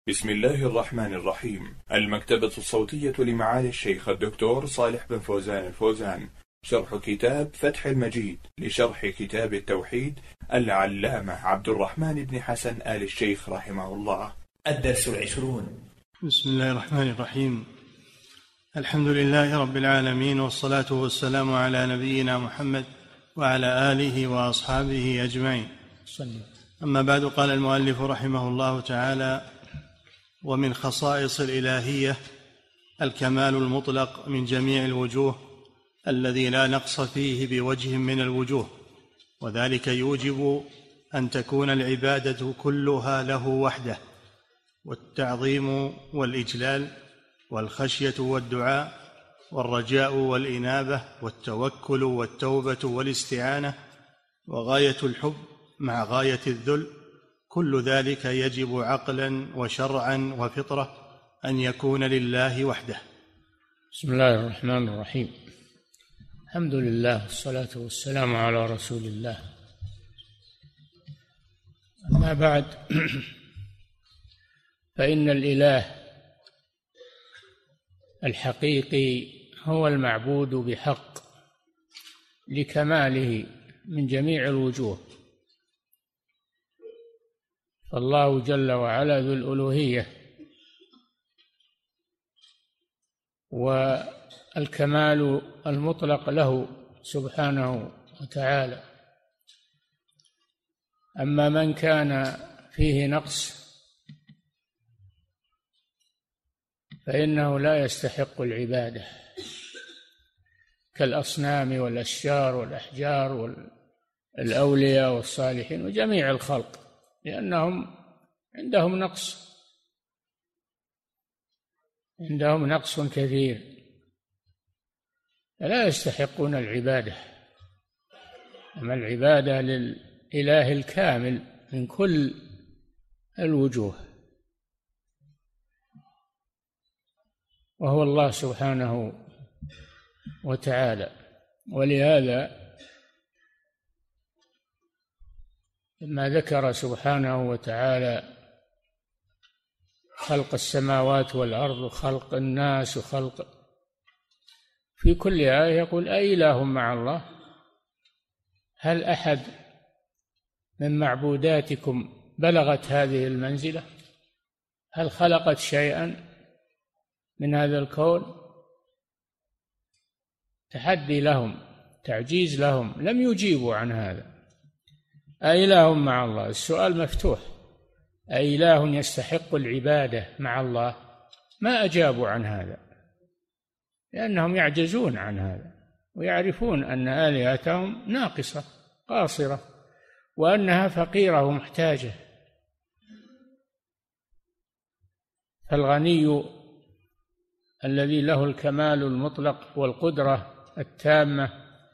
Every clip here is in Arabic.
بسم الله الرحمن الرحيم. المكتبة الصوتية لمعالي الشيخ الدكتور صالح بن فوزان الفوزان، شرح كتاب فتح المجيد لشرح كتاب التوحيد العلامة عبد الرحمن بن حسن آل الشيخ رحمه الله. الدرس 20. بسم الله الرحمن الرحيم. الحمد لله رب العالمين، والصلاة والسلام على نبينا محمد وعلى آله وأصحابه أجمعين. أما بعد، قال المؤلف رحمه الله تعالى: ومن خصائص الإلهية الكمال المطلق من جميع الوجوه الذي لا نقص فيه بوجه من الوجوه، وذلك يوجب أن تكون العبادة كلها له وحده، والتعظيم والإجلال والخشية والدعاء والرجاء والإنابة والتوكل والتوبة والاستعانة وغاية الحب مع غاية الذل، كل ذلك يجب عقلا وشرعا وفطرة أن يكون لله وحده. بسم الله الرحمن الرحيم. الحمد لله والصلاة والسلام على رسول الله. أما بعد، فإن الإله الحقيقي هو المعبود بحق لكماله من جميع الوجوه، فالله جل وعلا ذو الألوهية، والكمال المطلق له سبحانه وتعالى. أما من كان فيه نقص فإنه لا يستحق العبادة، كالأصنام والأشجار والأحجار والأولياء والصالحين وجميع الخلق، لأنهم عندهم نقص كثير، فلا يستحقون العبادة. أما العبادة للإله الكامل من كل الوجوه، وهو الله سبحانه وتعالى. ولهذا لما ذكر سبحانه وتعالى خلق السماوات والأرض وخلق الناس وخلق، في كل آية يقول: أإله مع الله؟ هل أحد من معبوداتكم بلغت هذه المنزلة؟ هل خلقت شيئا من هذا الكون؟ تحدي لهم، تعجيز لهم، لم يجيبوا عن هذا. أإله مع الله؟ السؤال مفتوح. أإله يستحق العبادة مع الله؟ ما أجابوا عن هذا، لأنهم يعجزون عن هذا، ويعرفون أن آلهتهم ناقصة قاصرة، وأنها فقيرة ومحتاجة. فالغني الذي له الكمال المطلق والقدرة التامة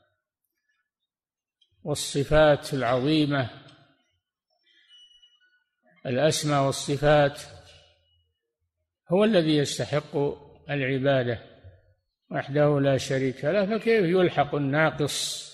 والصفات العظيمة، الأسماء والصفات، هو الذي يستحق العبادة وحده لا شريك له. فكيف يلحق الناقص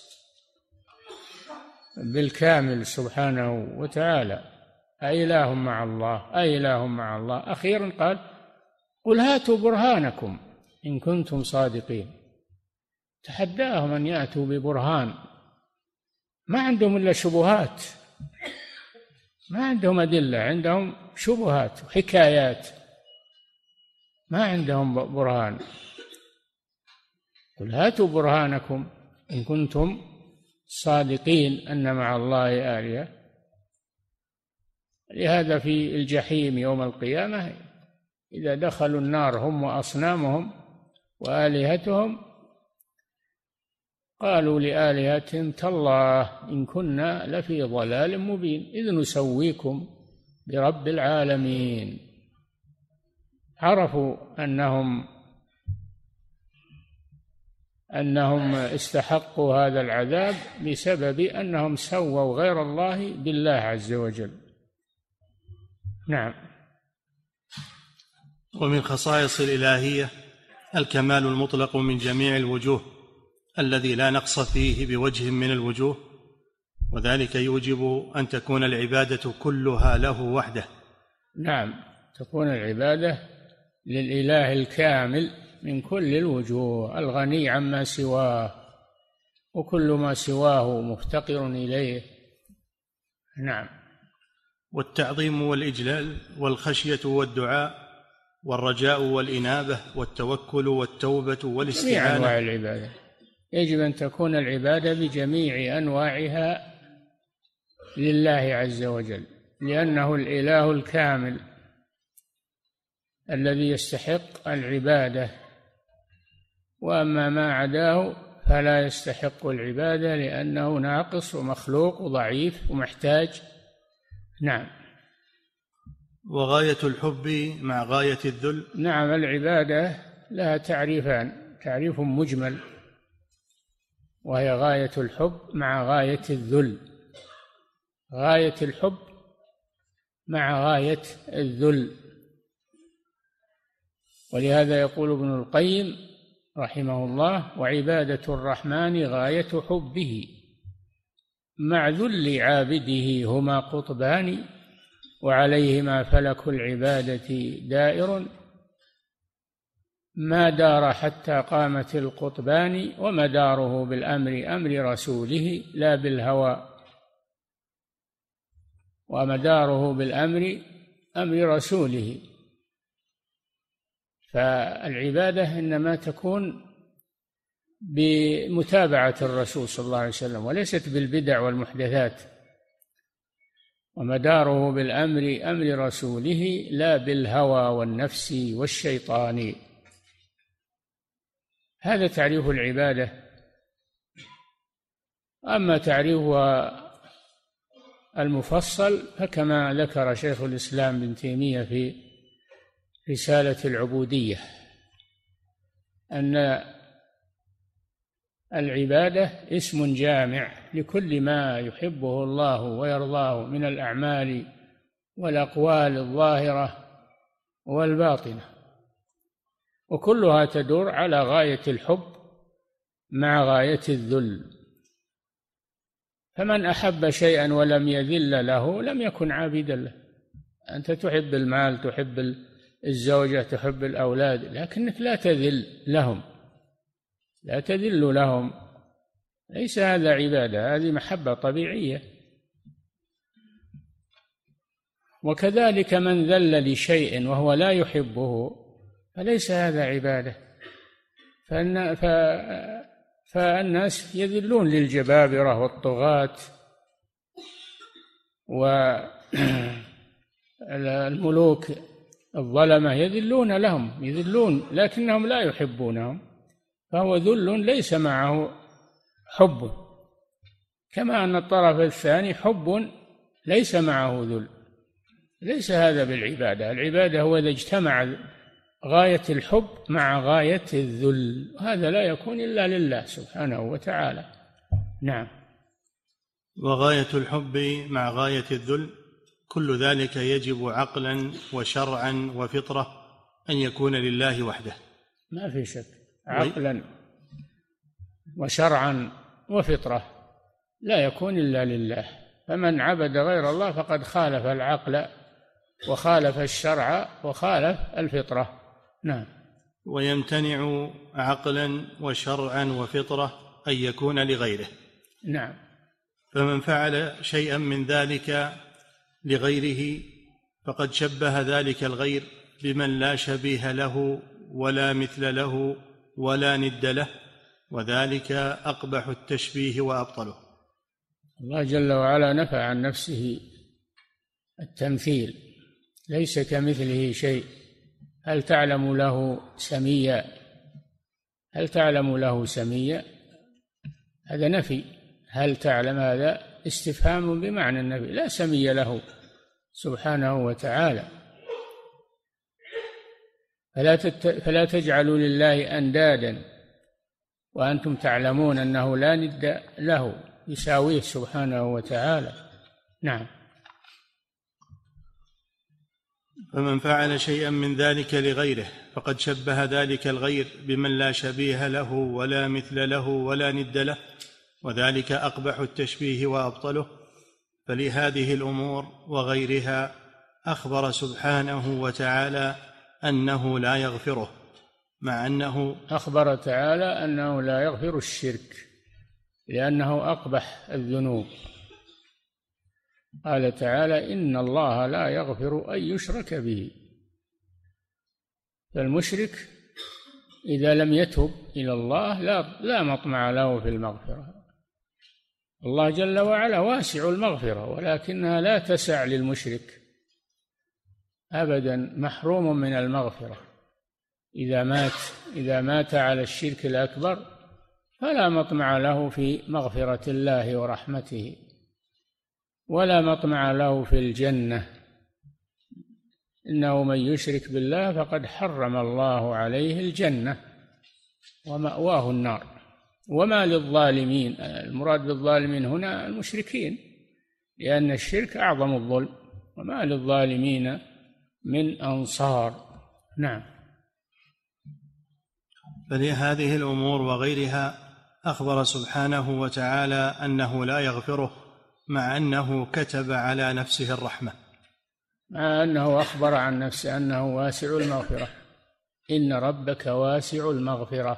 بالكامل سبحانه وتعالى؟ أإله مع الله؟ أإله مع الله؟ أخيرا قال: قل هاتوا برهانكم إن كنتم صادقين. تحداهم أن يأتوا ببرهان، ما عندهم إلا شبهات، ما عندهم أدلة، عندهم شبهات وحكايات، ما عندهم برهان. قل هاتوا برهانكم إن كنتم صادقين أن مع الله آلهة. لهذا في الجحيم يوم القيامة إذا دخلوا النار هم وأصنامهم وآلهتهم قالوا لآلهتهم: تالله إن كنا لفي ضلال مبين إذ نسويكم برب العالمين. عرفوا أنهم استحقوا هذا العذاب بسبب أنهم سووا غير الله بالله عز وجل. نعم. ومن خصائص الإلهية الكمال المطلق من جميع الوجوه الذي لا نقص فيه بوجه من الوجوه، وذلك يوجب أن تكون العبادة كلها له وحده. نعم. تكون العبادة للإله الكامل من كل الوجوه، الغني عما سواه، وكل ما سواه مفتقر إليه. نعم. والتعظيم والإجلال والخشية والدعاء والرجاء والإنابة والتوكل والتوبة والاستعانة، جميع أنواع العبادة يجب أن تكون العبادة بجميع أنواعها لله عز وجل، لأنه الإله الكامل الذي يستحق العبادة، وأما ما عداه فلا يستحق العبادة لأنه ناقص ومخلوق وضعيف ومحتاج. نعم. وغاية الحب مع غاية الذل. نعم، العبادة لها تعريفان: تعريف مجمل وهي غاية الحب مع غاية الذل. غاية الحب مع غاية الذل، ولهذا يقول ابن القيم رحمه الله: وعبادة الرحمن غاية حبه مع ذل عابده هما قطبان، وعليهما فلك العبادة دائر، ما دار حتى قامت القطبان، ومداره بالأمر أمر رسوله لا بالهوى، ومداره بالأمر أمر رسوله. فالعبادة إنما تكون بمتابعة الرسول صلى الله عليه وسلم وليست بالبدع والمحدثات، ومداره بالأمر أمر رسوله لا بالهوى والنفس والشيطان. هذا تعريف العبادة. أما تعريفها المفصل فكما ذكر شيخ الإسلام ابن تيمية في رسالة العبودية، أن العبادة اسم جامع لكل ما يحبه الله ويرضاه من الأعمال والأقوال الظاهرة والباطنة، وكلها تدور على غاية الحب مع غاية الذل. فمن أحب شيئا ولم يذل له لم يكن عابدا له. أنت تحب المال، تحب الزوجة، تحب الأولاد، لكنك لا تذل لهم، لا تذل لهم، ليس هذا عبادة، هذه محبة طبيعية. وكذلك من ذل لشيء وهو لا يحبه فليس هذا عبادة. فالناس يذلون للجبابرة والطغاة والملوك الظلمة، يذلون لهم، يذلون لكنهم لا يحبونهم، فهو ذل ليس معه حب، كما أن الطرف الثاني حب ليس معه ذل. ليس هذا بالعبادة. العبادة هو إذا اجتمع غاية الحب مع غاية الذل، هذا لا يكون إلا لله سبحانه وتعالى. نعم. وغاية الحب مع غاية الذل كل ذلك يجب عقلا وشرعا وفطرة أن يكون لله وحده، ما في شك، عقلا وشرعا وفطرة لا يكون إلا لله. فمن عبد غير الله فقد خالف العقل وخالف الشرع وخالف الفطرة. نعم. ويمتنع عقلا وشرعا وفطرة أن يكون لغيره. نعم. فمن فعل شيئا من ذلك لغيره فقد شبه ذلك الغير بمن لا شبيه له ولا مثل له ولا ند له، وذلك أقبح التشبيه وأبطله. الله جل وعلا نفى عن نفسه التمثيل، ليس كمثله شيء. هل تعلم له سميا؟ هل تعلم له سميا؟ هذا نفي. هل تعلم؟ هذا استفهام بمعنى النفي، لا سمي له سبحانه وتعالى. فلا تجعلوا لله أندادا وأنتم تعلمون أنه لا ند له يساويه سبحانه وتعالى. نعم. فمن فعل شيئا من ذلك لغيره فقد شبه ذلك الغير بمن لا شبيه له ولا مثل له ولا ند له، وذلك أقبح التشبيه وأبطله. فلهذه الأمور وغيرها أخبر سبحانه وتعالى أنه لا يغفره، مع أنه أخبر تعالى أنه لا يغفر الشرك لأنه أقبح الذنوب. قال تعالى: إن الله لا يغفر أن يشرك به. فالمشرك إذا لم يتب إلى الله لا مطمع له في المغفرة. الله جل وعلا واسع المغفرة، ولكنها لا تسع للمشرك أبدا، محروم من المغفرة. إذا مات على الشرك الأكبر فلا مطمع له في مغفرة الله ورحمته، ولا مطمع له في الجنة. إنه من يشرك بالله فقد حرم الله عليه الجنة ومأواه النار. وما للظالمين، المراد بالظالمين هنا المشركين، لأن الشرك أعظم الظلم. وما للظالمين من أنصار. نعم. فلهذه الأمور وغيرها أخبر سبحانه وتعالى أنه لا يغفره، مع أنه كتب على نفسه الرحمة، مع أنه أخبر عن نفسه أنه واسع المغفرة. إن ربك واسع المغفرة.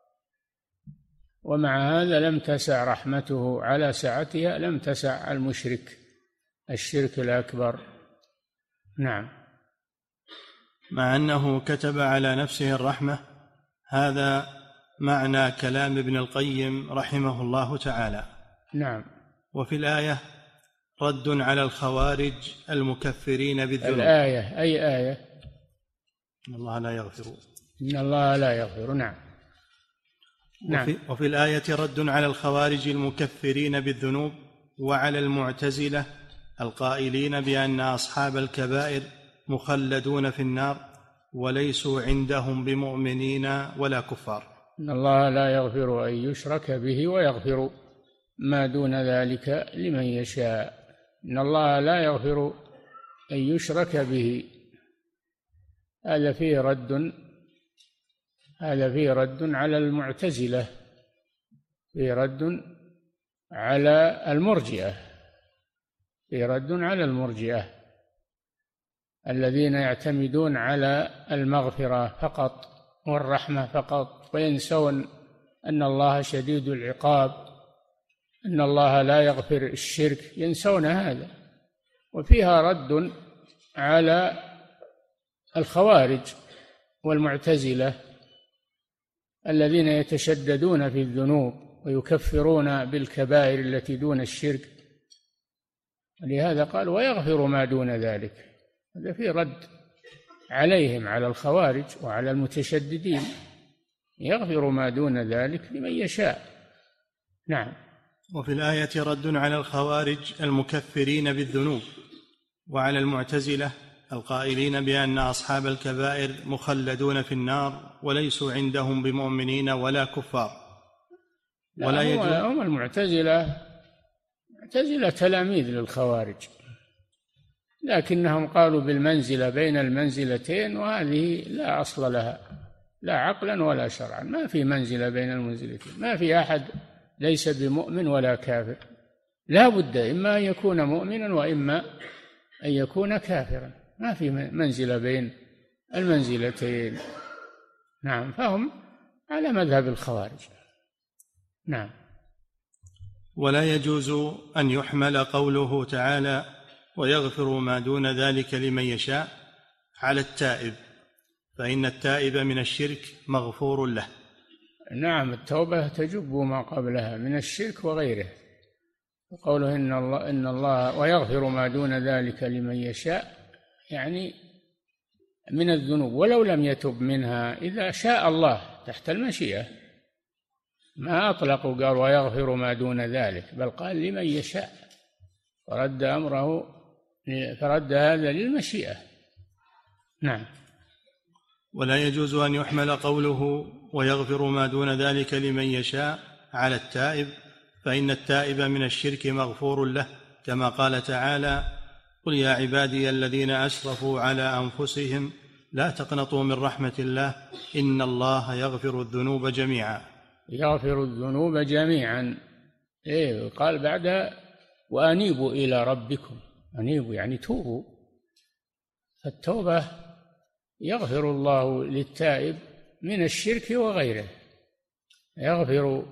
ومع هذا لم تسع رحمته على سعتها، لم تسع المشرك الشرك الأكبر. نعم. مع أنه كتب على نفسه الرحمة، هذا معنى كلام ابن القيم رحمه الله تعالى. نعم. وفي الآية رد على الخوارج المكفرين بالذنوب. الآية أي آية؟ إن الله لا يغفر. إن الله لا يغفر. نعم. نعم. وفي الآية رد على الخوارج المكفرين بالذنوب، وعلى المعتزلة القائلين بأن أصحاب الكبائر مخلدون في النار وليسوا عندهم بمؤمنين ولا كفار. إن الله لا يغفر أن يشرك به ويغفر ما دون ذلك لمن يشاء. إن الله لا يغفر أن يشرك به. هذا فيه رد على المعتزلة، فيه رد على المرجئة، فيه رد على المرجئة الذين يعتمدون على المغفرة فقط والرحمة فقط، وينسون أن الله شديد العقاب، أن الله لا يغفر الشرك، ينسون هذا. وفيها رد على الخوارج والمعتزلة الذين يتشددون في الذنوب ويكفرون بالكبائر التي دون الشرك. لهذا قال: ويغفر ما دون ذلك. هذا فيه رد عليهم، على الخوارج وعلى المتشددين. يغفر ما دون ذلك لمن يشاء. نعم. وفي الآية رد على الخوارج المكفرين بالذنوب، وعلى المعتزلة القائلين بأن أصحاب الكبائر مخلدون في النار وليسوا عندهم بمؤمنين ولا كفار. ولا هم المعتزلة تلاميذ للخوارج، لكنهم قالوا بالمنزلة بين المنزلتين، وهذه لا أصل لها، لا عقلا ولا شرعا. ما في منزلة بين المنزلتين، ما في أحد ليس بمؤمن ولا كافر، لا بد إما أن يكون مؤمنا وإما أن يكون كافرا، ما في منزلة بين المنزلتين. نعم. فهم على مذهب الخوارج. نعم. ولا يجوز أن يحمل قوله تعالى: ويغفر ما دون ذلك لمن يشاء، على التائب، فإن التائب من الشرك مغفور له. نعم. التوبة تجب ما قبلها من الشرك وغيره. وقوله إن الله ويغفر ما دون ذلك لمن يشاء، يعني من الذنوب ولو لم يتب منها إذا شاء الله، تحت المشيئة. ما أطلقوا قال ويغفر ما دون ذلك، بل قال لمن يشاء، فرد هذا للمشيئة. نعم. ولا يجوز أن يحمل قوله ويغفر ما دون ذلك لمن يشاء على التائب، فإن التائب من الشرك مغفور له، كما قال تعالى: قل يا عبادي الذين أسرفوا على أنفسهم لا تقنطوا من رحمة الله إن الله يغفر الذنوب جميعا. يغفر الذنوب جميعا. قال بعدها: وأنيبوا إلى ربكم. أنيبوا يعني توبوا، فالتوبة يغفر الله للتائب من الشرك وغيره، يغفر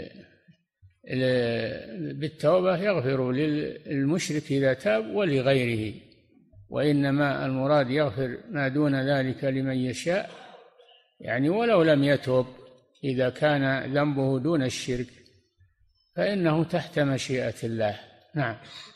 بالتوبة، يغفر للمشرك إذا تاب ولغيره، وإنما المراد يغفر ما دون ذلك لمن يشاء، يعني ولو لم يتوب إذا كان ذنبه دون الشرك فإنه تحت مشيئة الله. نعم.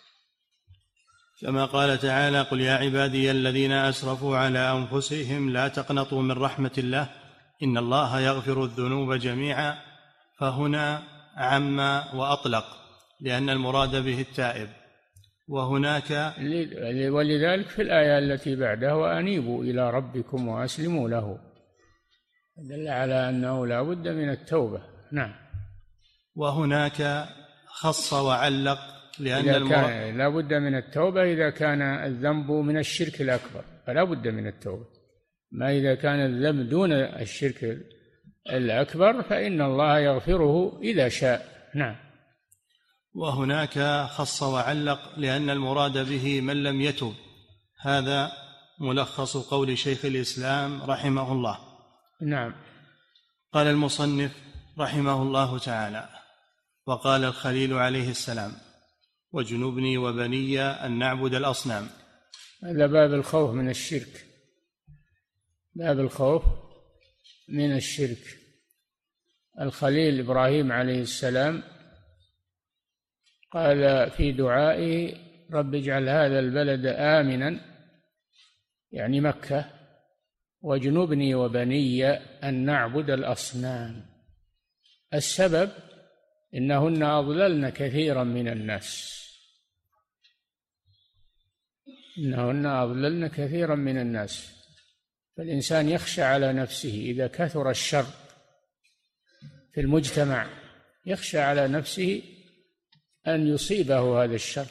كما قال تعالى: قل يا عبادي الذين أسرفوا على أنفسهم لا تقنطوا من رحمة الله إن الله يغفر الذنوب جميعا، فهنا عم وأطلق لأن المراد به التائب. وهناك ولذلك في الآية التي بعدها: وأنيبوا إلى ربكم وأسلموا له، دل على أنه لا بد من التوبة. نعم. وهناك خص وعلق لأن لا بد من التوبة إذا كان الذنب من الشرك الأكبر، فلا بد من التوبة. ما إذا كان الذنب دون الشرك الأكبر فإن الله يغفره إذا شاء. نعم. وهناك خص وعلق لأن المراد به من لم يتب. هذا ملخص قول شيخ الإسلام رحمه الله. نعم. قال المصنف رحمه الله تعالى: وقال الخليل عليه السلام: واجنبني وبني أن نعبد الأصنام. هذا باب الخوف من الشرك، باب الخوف من الشرك. الخليل إبراهيم عليه السلام قال في دعائه: رب اجعل هذا البلد آمنا، يعني مكة، واجنبني وبني أن نعبد الأصنام. السبب إنهن أضللن كثيرا من الناس، إنهن أضللن كثيرا من الناس. فالإنسان يخشى على نفسه إذا كثر الشر في المجتمع، يخشى على نفسه أن يصيبه هذا الشر.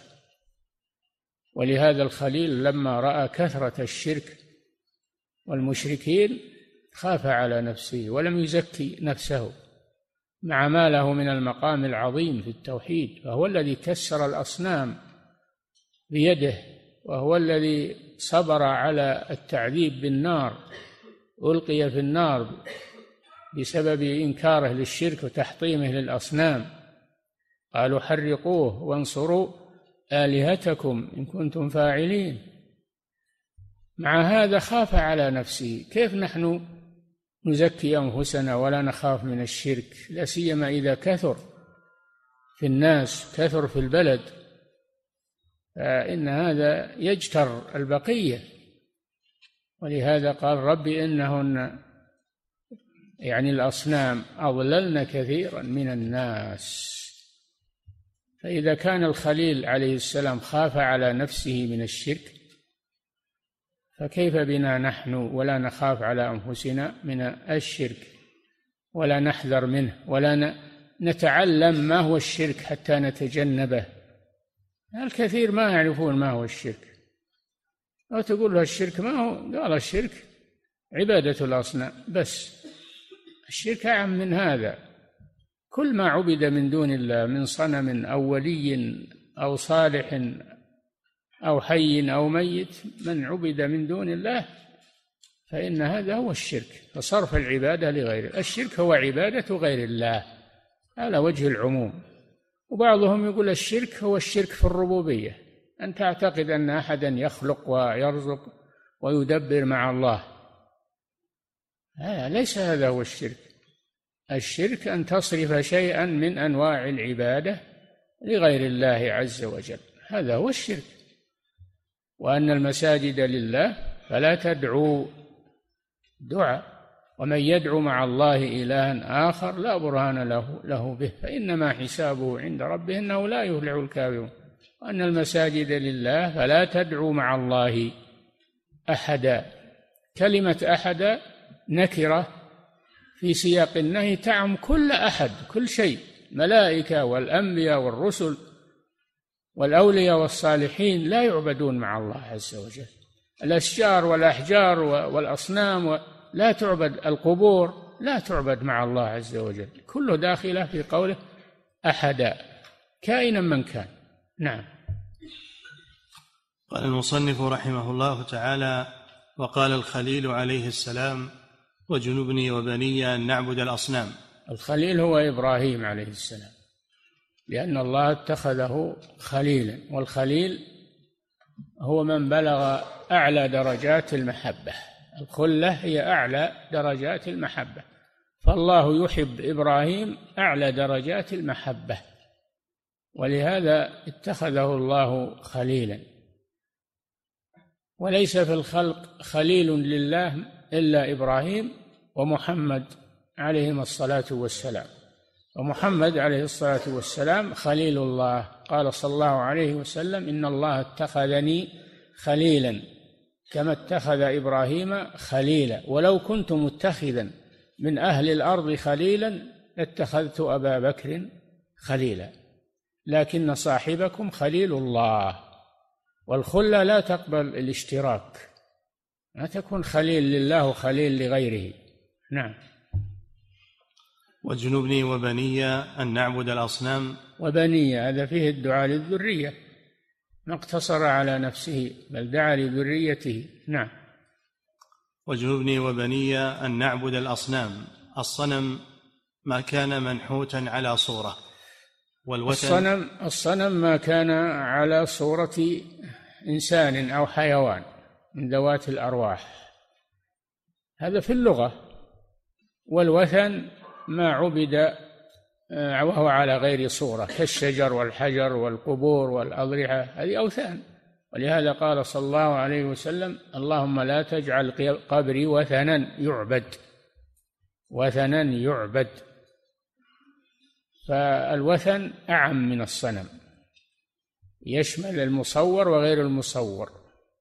ولهذا الخليل لما رأى كثرة الشرك والمشركين خاف على نفسه ولم يزكي نفسه، مع ما له من المقام العظيم في التوحيد، فهو الذي كسر الأصنام بيده، وهو الذي صبر على التعذيب بالنار، ألقي في النار بسبب إنكاره للشرك وتحطيمه للأصنام. قالوا: حرقوه وانصروا آلهتكم إن كنتم فاعلين. مع هذا خاف على نفسه. كيف نحن نزكي أنفسنا ولا نخاف من الشرك؟ لا سيما إذا كثر في الناس، كثر في البلد، فإن هذا يجتر البقية. ولهذا قال: رب إنهن، يعني الأصنام، أضللن كثيرا من الناس. فإذا كان الخليل عليه السلام خاف على نفسه من الشرك، فكيف بنا نحن ولا نخاف على أنفسنا من الشرك ولا نحذر منه ولا نتعلم ما هو الشرك حتى نتجنبه؟ الكثير ما يعرفون ما هو الشرك، أو تقول له الشرك ما هو، قال الشرك عبادة الأصنام بس. الشرك أعم من هذا. كل ما عبد من دون الله من صنم أو ولي أو صالح أو حي أو ميت، من عبد من دون الله فإن هذا هو الشرك، فصرف العبادة لغيره. الشرك هو عبادة غير الله على وجه العموم. وبعضهم يقول الشرك هو الشرك في الربوبية، أن تعتقد أن أحدا يخلق ويرزق ويدبر مع الله. ليس هذا هو الشرك. الشرك أن تصرف شيئا من أنواع العبادة لغير الله عز وجل، هذا هو الشرك. وأن المساجد لله فلا تدعوا دعاء، ومن يدعو مع الله إلها آخر لا برهان له به فإنما حسابه عند ربه إنه لا يفلح الكافرون. وأن المساجد لله فلا تدعوا مع الله أحدا. كلمة أحدا نكرة في سياق النهي تعم كل أحد، كل شيء، ملائكة والأنبياء والرسل والأولياء والصالحين لا يعبدون مع الله عز وجل. الأشجار والأحجار والأصنام لا تعبد، القبور لا تعبد مع الله عز وجل، كله داخله في قوله أحدا كائنا من كان. نعم. قال المصنف رحمه الله تعالى: وقال الخليل عليه السلام: وجنبني وبني أن نعبد الأصنام. الخليل هو إبراهيم عليه السلام، لأن الله اتخذه خليلا، والخليل هو من بلغ أعلى درجات المحبة. الخلة هي أعلى درجات المحبة، فالله يحب إبراهيم أعلى درجات المحبة، ولهذا اتخذه الله خليلا. وليس في الخلق خليل لله إلا إبراهيم ومحمد عليهما الصلاة والسلام، ومحمد عليه الصلاة والسلام خليل الله. قال صلى الله عليه وسلم: إن الله اتخذني خليلا كما اتخذ إبراهيم خليلا، ولو كنت متخذا من أهل الأرض خليلا لاتخذت أبا بكر خليلا، لكن صاحبكم خليل الله. والخلة لا تقبل الاشتراك، لا تكون خليل لله وخليل لغيره. نعم. واجنبني وبني أن نعبد الأصنام. وبني هذا فيه الدعاء للذرية، ما اقتصر على نفسه بل دعا لذريته. نعم. واجنبني وبني أن نعبد الأصنام. الصنم ما كان منحوتا على صورة، والوثن الصنم ما كان على صورة إنسان أو حيوان من ذوات الأرواح، هذا في اللغة. والوثن ما عبد وهو على غير صورة، كالشجر والحجر والقبور والأضرحة، هذه أوثان. ولهذا قال صلى الله عليه وسلم: اللهم لا تجعل قبري وثنا يعبد، وثنا يعبد. فالوثن أعم من الصنم، يشمل المصور وغير المصور.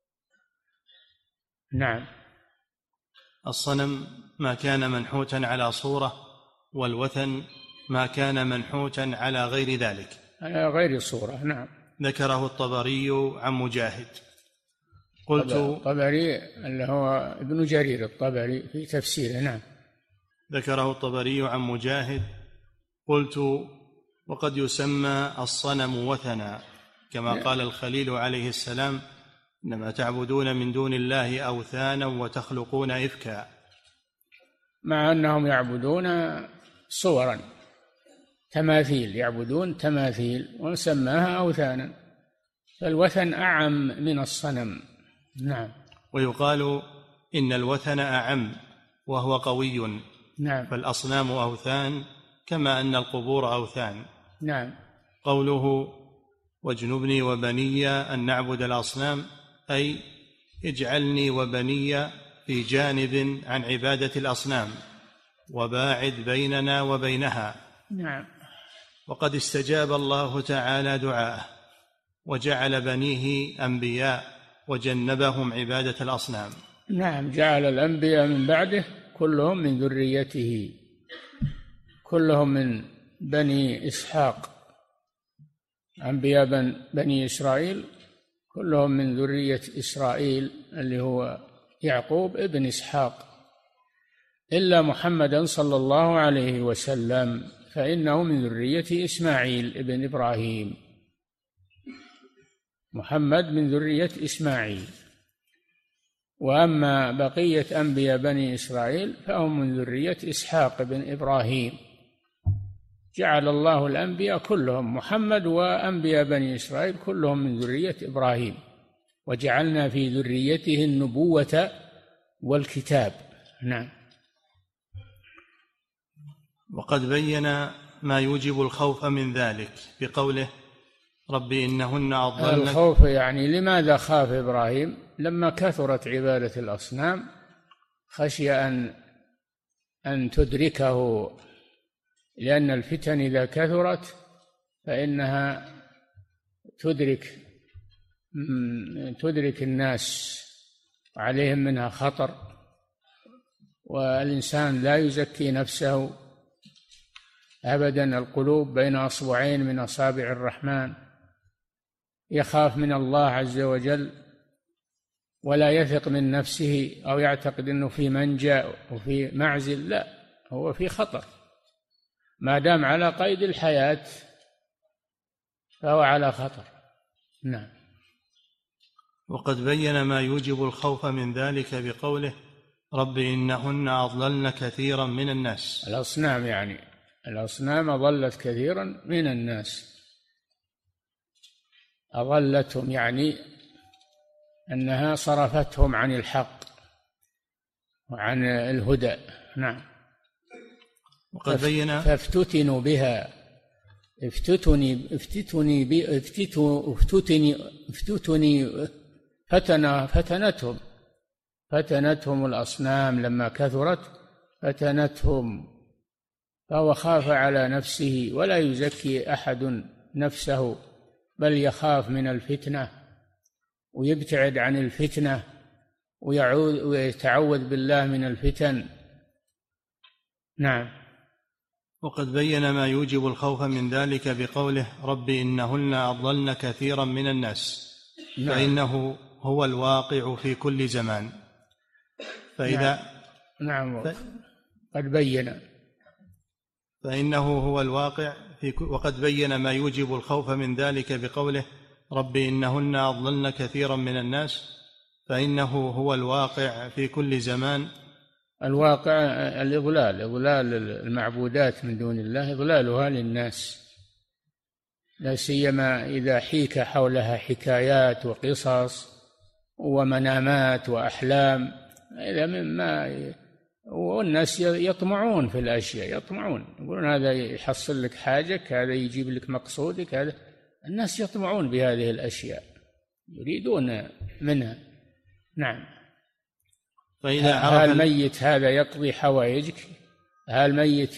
نعم. الصنم ما كان منحوتا على صورة، والوثن ما كان منحوتا على غير ذلك، على غير صورة. نعم. ذكره الطبري عن مجاهد. قلت الطبري اللي هو ابن جرير الطبري في تفسيره. نعم. ذكره الطبري عن مجاهد. قلت: وقد يسمى الصنم وثنا، كما قال الخليل عليه السلام: إنما تعبدون من دون الله أوثانا وتخلقون إفكا. مع أنهم يعبدون صورا، تماثيل، يعبدون تماثيل وسماها أوثانا، فالوثن أعم من الصنم. نعم. ويقال إن الوثن أعم وهو قوي. نعم. فالأصنام أوثان كما أن القبور أوثان. نعم. قوله: واجنبني وبني أن نعبد الأصنام، أي اجعلني وبني في جانب عن عبادة الأصنام، وباعد بيننا وبينها. نعم. وقد استجاب الله تعالى دعاءه، وجعل بنيه أنبياء، وجنبهم عبادة الأصنام. نعم. جعل الأنبياء من بعده كلهم من ذريته، كلهم من بني إسحاق، أنبياء بني إسرائيل كلهم من ذرية إسرائيل اللي هو يعقوب ابن إسحاق، إلا محمدا صلى الله عليه وسلم فإنه من ذرية إسماعيل ابن إبراهيم. محمد من ذرية إسماعيل، وأما بقية أنبياء بني إسرائيل فهم من ذرية إسحاق بن إبراهيم. جعل الله الأنبياء كلهم، محمد وأنبياء بني إسرائيل كلهم من ذرية إبراهيم، وجعلنا في ذريته النبوة والكتاب. نعم. وقد بين ما يوجب الخوف من ذلك بقوله: رب إنهن أضلن. الخوف يعني لماذا خاف إبراهيم؟ لما كثرت عبادة الأصنام خشي أن تدركه، لأن الفتن إذا كثرت فإنها تدرك الناس عليهم منها خطر، والإنسان لا يزكي نفسه أبدا. القلوب بين أصبعين من أصابع الرحمن، يخاف من الله عز وجل ولا يثق من نفسه أو يعتقد أنه في منجا وفي معزل، لا، هو في خطر. ما دام على قيد الحياة فهو على خطر. نعم. وقد بين ما يوجب الخوف من ذلك بقوله رب إنهن أضللن كثيرا من الناس. الأصنام، يعني الأصنام أضلت كثيرا من الناس. أضلتهم يعني أنها صرفتهم عن الحق وعن الهدى. نعم. وقد بين فافتتنوا بها، فتنتهم الأصنام لما كثرت، فتنتهم، فهو خاف على نفسه، ولا يزكي أحد نفسه، بل يخاف من الفتنة ويبتعد عن الفتنة ويتعوذ بالله من الفتن. نعم. وقد بين ما يوجب الخوف من ذلك بقوله رب إنهن أضللن كثيرا من الناس. نعم. فإنه هو الواقع في كل زمان. فإذا نعم. قد بين فإنه هو الواقع وقد بين ما يوجب الخوف من ذلك بقوله رب إنهن أضللن كثيرا من الناس، فإنه هو الواقع في كل زمان. الواقع إضلال المعبودات من دون الله، إضلالها للناس، لا سيما إذا حيك حولها حكايات وقصص ومنامات وأحلام، إذا مما والناس يطمعون في الأشياء، يطمعون، يقولون هذا يحصل لك حاجك، هذا يجيب لك مقصودك، هذا الناس يطمعون بهذه الأشياء، يريدون منها. نعم. فإذا هل الميت هذا يقضي حوائجك؟ هل الميت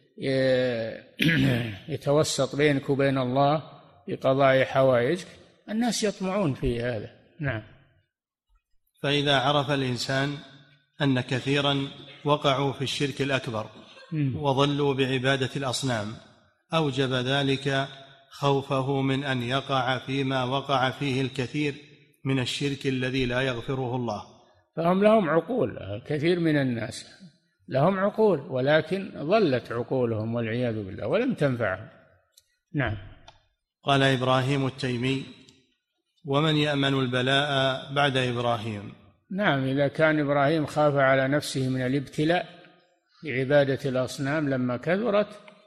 يتوسط بينك وبين الله بقضاء حوائجك؟ الناس يطمعون في هذا. نعم. فإذا عرف الإنسان أن كثيرا وقعوا في الشرك الأكبر وضلوا بعبادة الأصنام، أوجب ذلك خوفه من أن يقع فيما وقع فيه الكثير من الشرك الذي لا يغفره الله. فهم لهم عقول، كثير من الناس لهم عقول، ولكن ضلت عقولهم والعياذ بالله ولم تنفعهم. نعم. قال إبراهيم التيمي: ومن يأمن البلاء بعد إبراهيم؟ نعم، إذا كان إبراهيم خاف على نفسه من الابتلاء بعبادة الأصنام لما كثرت،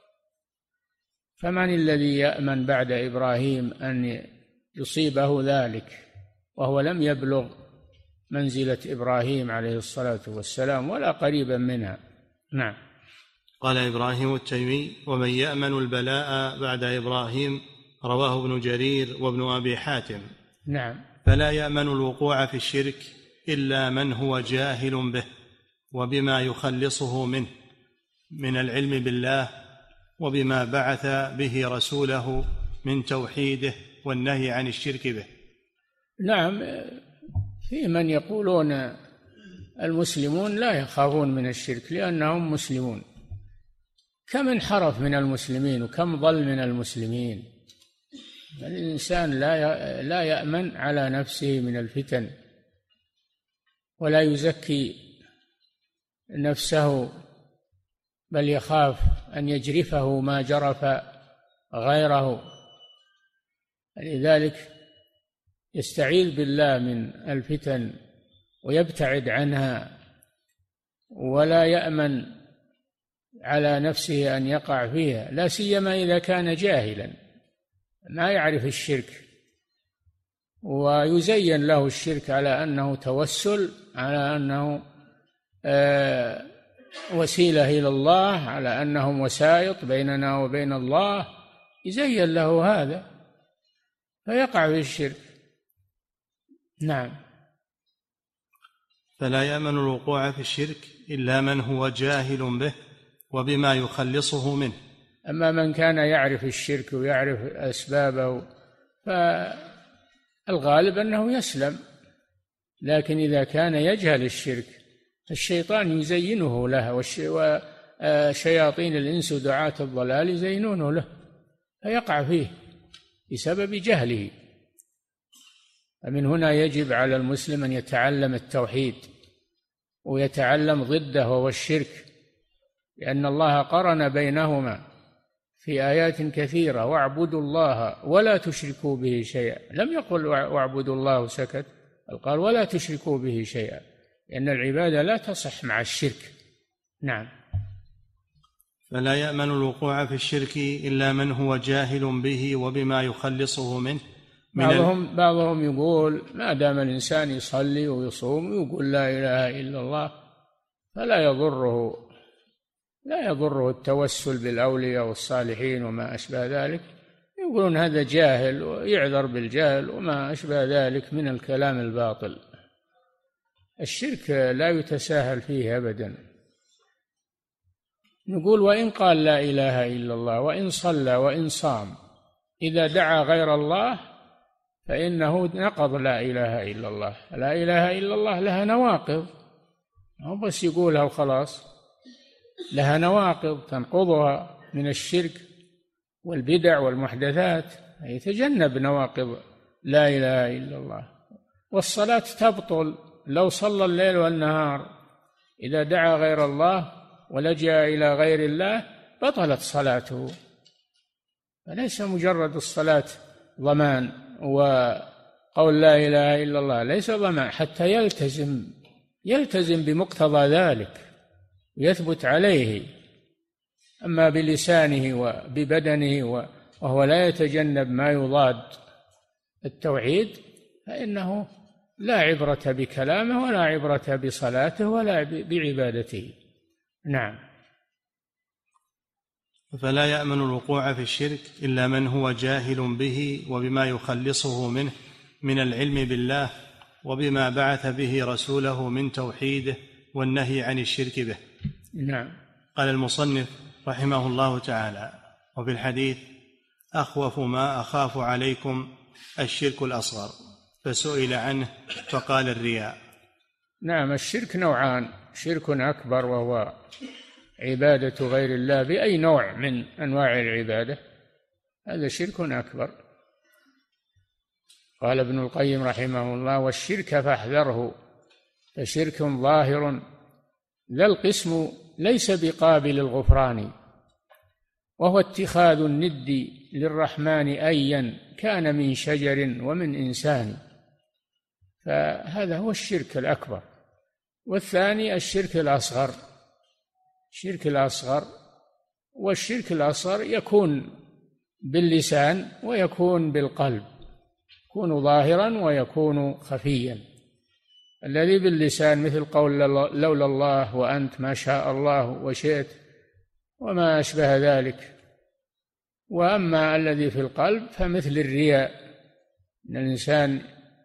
فمن الذي يأمن بعد إبراهيم أن يصيبه ذلك وهو لم يبلغ منزلة إبراهيم عليه الصلاة والسلام ولا قريبا منها. نعم. قال إبراهيم التيمي: ومن يأمن البلاء بعد إبراهيم رواه ابن جرير وابن أبي حاتم. نعم. فلا يأمن الوقوع في الشرك إلا من هو جاهل به وبما يخلصه منه من العلم بالله وبما بعث به رسوله من توحيده والنهي عن الشرك به. نعم. في من يقولون المسلمون لا يخافون من الشرك لأنهم مسلمون. كم انحرف من المسلمين وكم ضل من المسلمين. الإنسان لا يأمن على نفسه من الفتن ولا يزكي نفسه، بل يخاف أن يجرفه ما جرف غيره. لذلك يستعيذ بالله من الفتن ويبتعد عنها، ولا يأمن على نفسه أن يقع فيها، لا سيما إذا كان جاهلا ما يعرف الشرك ويزين له الشرك على أنه توسل، على أنه وسيلة إلى الله، على أنهم وسائط بيننا وبين الله، يزين له هذا فيقع في الشرك. نعم. فلا يأمن الوقوع في الشرك إلا من هو جاهل به وبما يخلصه منه. أما من كان يعرف الشرك ويعرف أسبابه فالغالب أنه يسلم، لكن إذا كان يجهل الشرك الشيطان يزينه له، وشياطين الإنس ودعاة الضلال يزينونه له فيقع فيه بسبب جهله. فمن هنا يجب على المسلم أن يتعلم التوحيد ويتعلم ضده وهو الشرك، لأن الله قرن بينهما في آيات كثيرة: واعبدوا الله ولا تشركوا به شيئا. لم يقل واعبدوا الله سكت، بل قال ولا تشركوا به شيئا، لأن العبادة لا تصح مع الشرك. نعم. فلا يأمن الوقوع في الشرك إلا من هو جاهل به وبما يخلصه منه. بعضهم يقول ما دام الإنسان يصلي ويصوم ويقول لا إله إلا الله فلا يضره التوسل بالأولياء والصالحين وما أشبه ذلك، يقولون هذا جاهل ويعذر بالجهل وما أشبه ذلك من الكلام الباطل. الشرك لا يتساهل فيه أبدا. نقول وإن قال لا إله إلا الله وإن صلى وإن صام، إذا دعا غير الله فإنه نقض لا إله إلا الله. لا إله إلا الله لها نواقض، مو بس يقولها وخلاص، لها نواقض تنقضها من الشرك والبدع والمحدثات، يتجنب نواقض لا إله إلا الله. والصلاة تبطل لو صلى الليل والنهار، إذا دعا غير الله ولجأ إلى غير الله بطلت صلاته. فليس مجرد الصلاة ضمان وقول لا إله إلا الله ليس ضمان، حتى يلتزم بمقتضى ذلك ويثبت عليه. أما بلسانه وببدنه وهو لا يتجنب ما يضاد التوحيد فإنه لا عبرة بكلامه ولا عبرة بصلاته ولا بعبادته. نعم. فلا يأمن الوقوع في الشرك إلا من هو جاهل به وبما يخلصه منه من العلم بالله وبما بعث به رسوله من توحيده والنهي عن الشرك به. نعم. قال المصنف رحمه الله تعالى: وفي الحديث: أخوف ما أخاف عليكم الشرك الأصغر، فسئل عنه فقال: الرياء. نعم. الشرك نوعان: شرك أكبر وهو عبادة غير الله بأي نوع من أنواع العبادة، هذا شرك أكبر. قال ابن القيم رحمه الله: والشرك فاحذره، فشرك ظاهر ذا القسم ليس بقابل الغفران، وهو اتخاذ الند للرحمن أيا كان من شجر ومن إنسان، فهذا هو الشرك الأكبر. والثاني الشرك الأصغر. والشرك الأصغر يكون باللسان ويكون بالقلب، يكون ظاهرا ويكون خفيا. الذي باللسان مثل قول لولا الله وأنت ما شاء الله وشئت وما أشبه ذلك. وأما الذي في القلب فمثل الرياء، أن الإنسان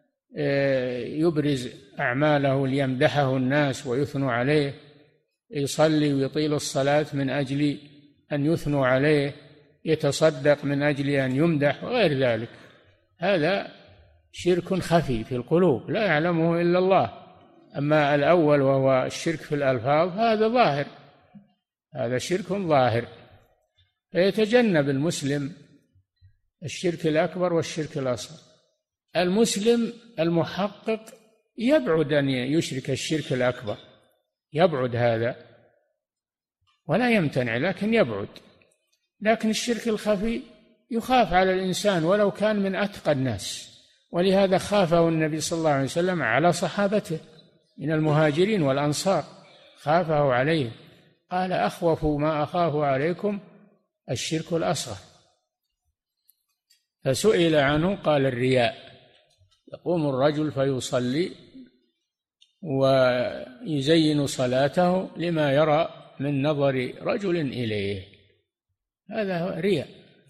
يبرز أعماله ليمدحه الناس ويثنوا عليه، يصلي ويطيل الصلاة من أجل أن يثنوا عليه، يتصدق من أجل أن يمدح وغير ذلك. هذا شرك خفي في القلوب لا يعلمه إلا الله. أما الأول وهو الشرك في الألفاظ هذا ظاهر، هذا شرك ظاهر. فيتجنب المسلم الشرك الأكبر والشرك الأصغر. المسلم المحقق يبعد أن يشرك الشرك الأكبر، يبعد هذا ولا يمتنع، لكن يبعد. لكن الشرك الخفي يخاف على الإنسان ولو كان من أتقى الناس، ولهذا خافه النبي صلى الله عليه وسلم على صحابته من المهاجرين والأنصار، خافه عليه، قال: أخوف ما أخاف عليكم الشرك الأصغر. فسئل عنه قال: الرياء. يقوم الرجل فيصلي ويزين صلاته لما يرى من نظر رجل إليه، هذا رياء.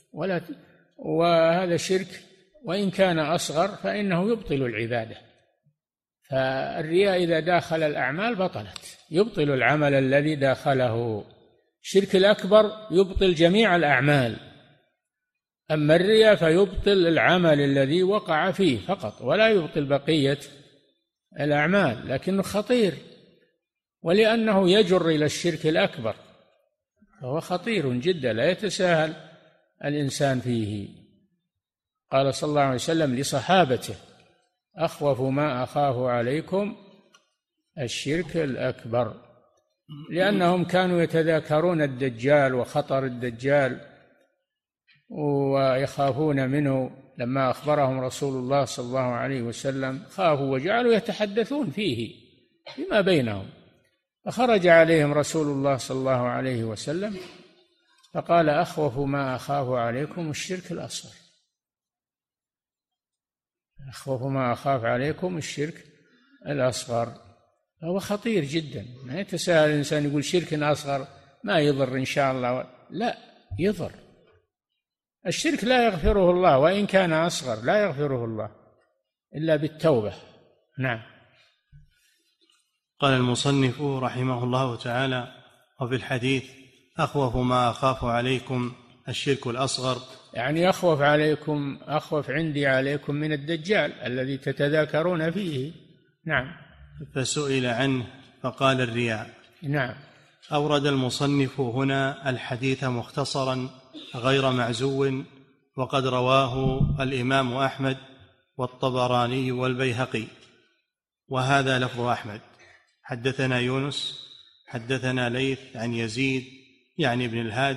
وهذا شرك وإن كان أصغر فإنه يبطل العبادة. فالرياء إذا داخل الأعمال بطلت، يبطل العمل الذي داخله. الشرك الأكبر يبطل جميع الأعمال، أما الرياء فيبطل العمل الذي وقع فيه فقط ولا يبطل بقية الأعمال، لكنه خطير، ولأنه يجر إلى الشرك الأكبر فهو خطير جدا لا يتساهل الإنسان فيه. قال صلى الله عليه وسلم لصحابته: أخوف ما أخاف عليكم الشرك الأكبر، لأنهم كانوا يتذاكرون الدجال وخطر الدجال ويخافون منه لما أخبرهم رسول الله صلى الله عليه وسلم خافوا وجعلوا يتحدثون فيه فيما بينهم، فخرج عليهم رسول الله صلى الله عليه وسلم فقال: أخوف ما أخاف عليكم الشرك الأصغر. أخوف ما أخاف عليكم الشرك الأصغر. هو خطير جدا، ما يتساهل الإنسان يقول شرك أصغر ما يضر إن شاء الله، لا، يضر. الشرك لا يغفره الله، وإن كان أصغر لا يغفره الله إلا بالتوبة. نعم. قال المصنف رحمه الله تعالى: وفي الحديث: أخوف ما أخاف عليكم الشرك الأصغر، يعني أخوف عندي عليكم من الدجال الذي تتذاكرون فيه. نعم. فسئل عنه فقال: الرياء. نعم. أورد المصنف هنا الحديث مختصرا غير معزو، وقد رواه الإمام أحمد والطبراني والبيهقي، وهذا لفظ أحمد: حدثنا يونس حدثنا ليث عن يزيد يعني ابن الهاد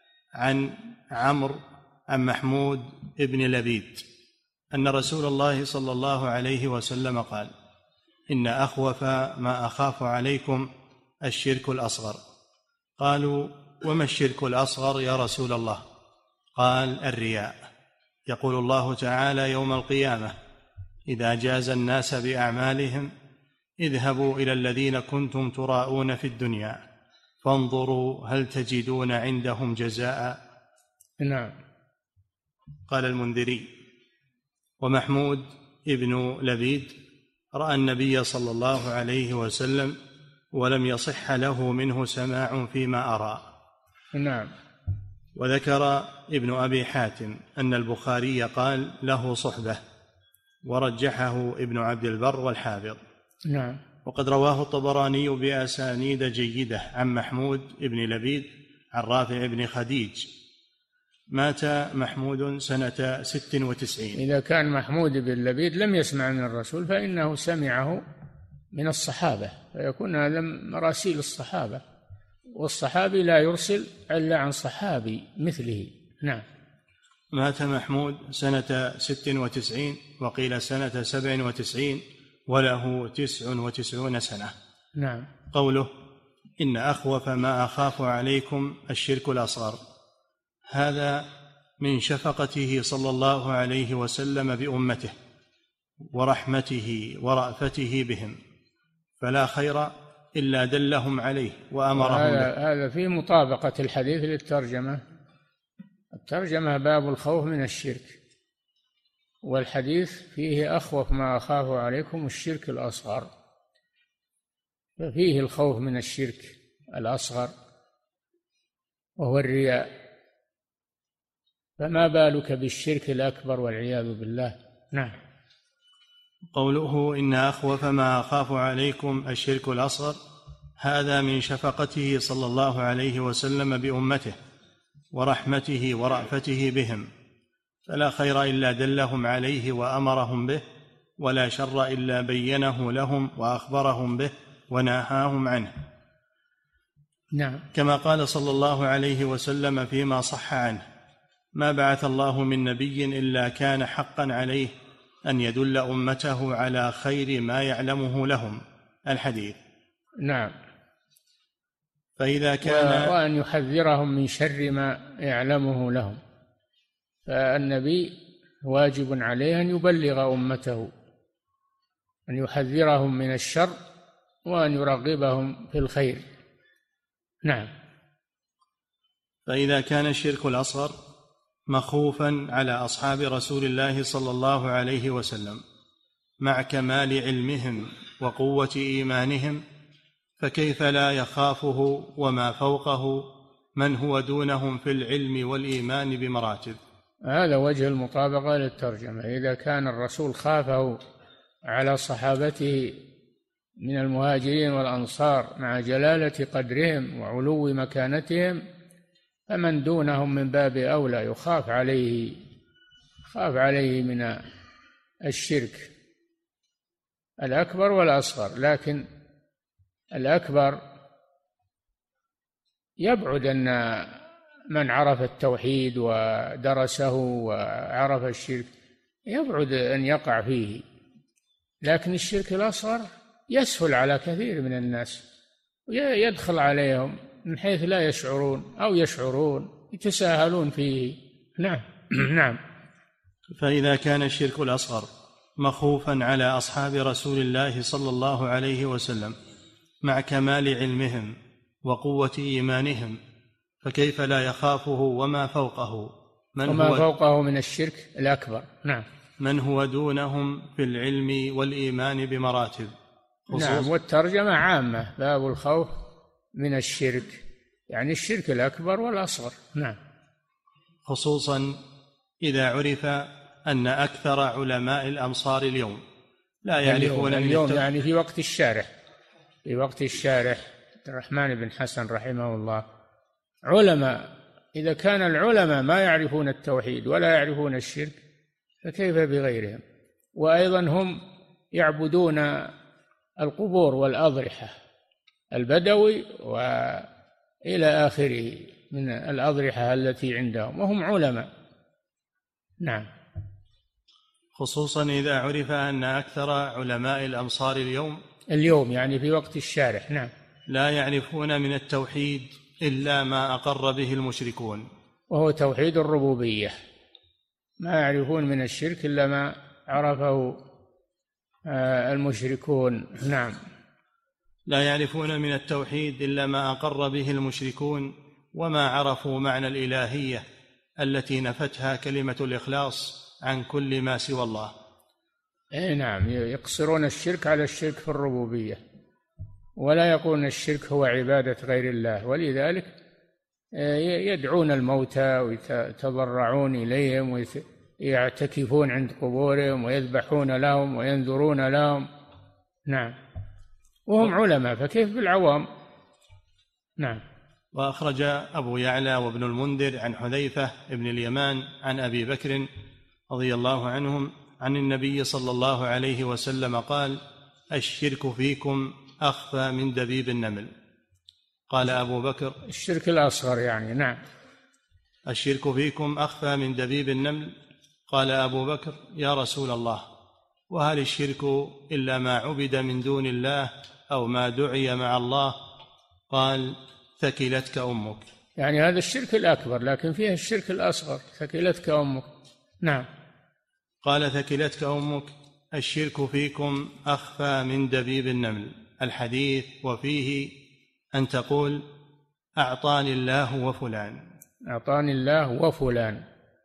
عن عمرو عن محمود ابن لبيد أن رسول الله صلى الله عليه وسلم قال: إن أخوف ما أخاف عليكم الشرك الأصغر. قالوا: وما الشرك الأصغر يا رسول الله؟ قال: الرياء. يقول الله تعالى يوم القيامة: إذا جاز الناس بأعمالهم اذهبوا إلى الذين كنتم تراءون في الدنيا فانظروا هل تجدون عندهم جزاء. نعم. قال المنذري: ومحمود ابن لبيد رأى النبي صلى الله عليه وسلم ولم يصح له منه سماع فيما أرى. نعم. وذكر ابن أبي حاتم أن البخاري قال له صحبة، ورجحه ابن عبد البر والحافظ. نعم. وقد رواه الطبراني بأسانيد جيدة عن محمود ابن لبيد عن رافع بن خديج. مات محمود سنة 96. إذا كان محمود بن لبيد لم يسمع من الرسول فإنه سمعه من الصحابة، فيكون هذا مراسيل الصحابة، والصحابي لا يرسل إلا عن صحابي مثله. نعم. مات محمود سنة 96 وقيل سنة 97 وله 99 سنة. نعم. قوله: إن أخوف ما أخاف عليكم الشرك الأصغر، هذا من شفقته صلى الله عليه وسلم بأمته ورحمته ورأفته بهم، فلا خير إلا دلهم عليه وأمرهم به. هذا في مطابقة الحديث للترجمة. الترجمة باب الخوف من الشرك، والحديث فيه أخوف ما أخاف عليكم الشرك الأصغر، ففيه الخوف من الشرك الأصغر وهو الرياء، فما بالك بالشرك الأكبر والعياذ بالله. نعم. قوله: إن أخوف ما أخاف عليكم الشرك الأصغر، هذا من شفقته صلى الله عليه وسلم بأمته ورحمته ورأفته بهم، فلا خير إلا دلهم عليه وأمرهم به، ولا شر إلا بينه لهم وأخبرهم به ونهاهم عنه. نعم. كما قال صلى الله عليه وسلم فيما صح عنه: ما بعث الله من نبي إلا كان حقا عليه أن يدل أمته على خير ما يعلمه لهم. الحديث. نعم. فإذا كان وأن يحذرهم من شر ما يعلمه لهم، فالنبي واجب عليه أن يبلغ أمته، أن يحذرهم من الشر وأن يرغبهم في الخير. نعم. فإذا كان الشرك الأصغر مخوفا على أصحاب رسول الله صلى الله عليه وسلم مع كمال علمهم وقوة إيمانهم، فكيف لا يخافه وما فوقه من هو دونهم في العلم والإيمان بمراتب؟ هذا وجه المطابقة للترجمة. إذا كان الرسول خافه على صحابته من المهاجرين والأنصار مع جلالة قدرهم وعلو مكانتهم، فمن دونهم من باب أولى يخاف عليه من الشرك الأكبر والأصغر. لكن الأكبر يبعد أن من عرف التوحيد ودرسه وعرف الشرك يبعد أن يقع فيه. لكن الشرك الأصغر يسهل على كثير من الناس، يدخل عليهم من حيث لا يشعرون أو يشعرون، يتساهلون فيه. نعم. نعم. فإذا كان الشرك الأصغر مخوفا على أصحاب رسول الله صلى الله عليه وسلم مع كمال علمهم وقوة إيمانهم، فكيف لا يخافه وما فوقه فوقه من الشرك الأكبر؟ نعم. من هو دونهم في العلم والإيمان بمراتب. نعم. والترجمة عامة، باب الخوف من الشرك، يعني الشرك الأكبر والأصغر. نعم. خصوصا إذا عرف أن أكثر علماء الأمصار اليوم لا يعرفون اليوم يعني في وقت الشارح عبد الرحمن بن حسن رحمه الله، علماء. إذا كان العلماء ما يعرفون التوحيد ولا يعرفون الشرك، فكيف بغيرهم؟ وأيضا هم يعبدون القبور والأضرحة، البدوي وإلى آخره من الأضرحة التي عندهم، وهم علماء. نعم. خصوصا إذا عرف أن أكثر علماء الأمصار اليوم يعني في وقت الشارح. نعم. لا يعرفون من التوحيد إلا ما أقر به المشركون، وهو توحيد الربوبية. ما يعرفون من الشرك إلا ما عرفه المشركون. نعم. لا يعرفون من التوحيد إلا ما أقر به المشركون، وما عرفوا معنى الإلهية التي نفتها كلمة الإخلاص عن كل ما سوى الله. نعم. يقصرون الشرك على الشرك في الربوبية، ولا يقولون الشرك هو عبادة غير الله، ولذلك يدعون الموتى ويتضرعون إليهم ويعتكفون عند قبورهم ويذبحون لهم وينذرون لهم. نعم. وهم علماء، فكيف بالعوام؟ نعم. وأخرج أبو يعلى وابن المنذر عن حذيفة بن اليمان عن أبي بكر رضي الله عنهم عن النبي صلى الله عليه وسلم قال: الشرك فيكم أخفى من دبيب النمل. قال أبو بكر: الشرك الأصغر يعني. نعم. الشرك فيكم أخفى من دبيب النمل. قال أبو بكر: يا رسول الله، وهل الشرك إلا ما عبد من دون الله أو ما دعي مع الله؟ قال: ثكلتك أمك. يعني هذا الشرك الأكبر، لكن فيه الشرك الأصغر، ثكلتك أمك. نعم. قال: ثكلتك أمك. الشرك فيكم أخفى من دبيب النمل. الحديث وفيه أن تقول: أعطاني الله وفلان. أعطاني الله وفلان،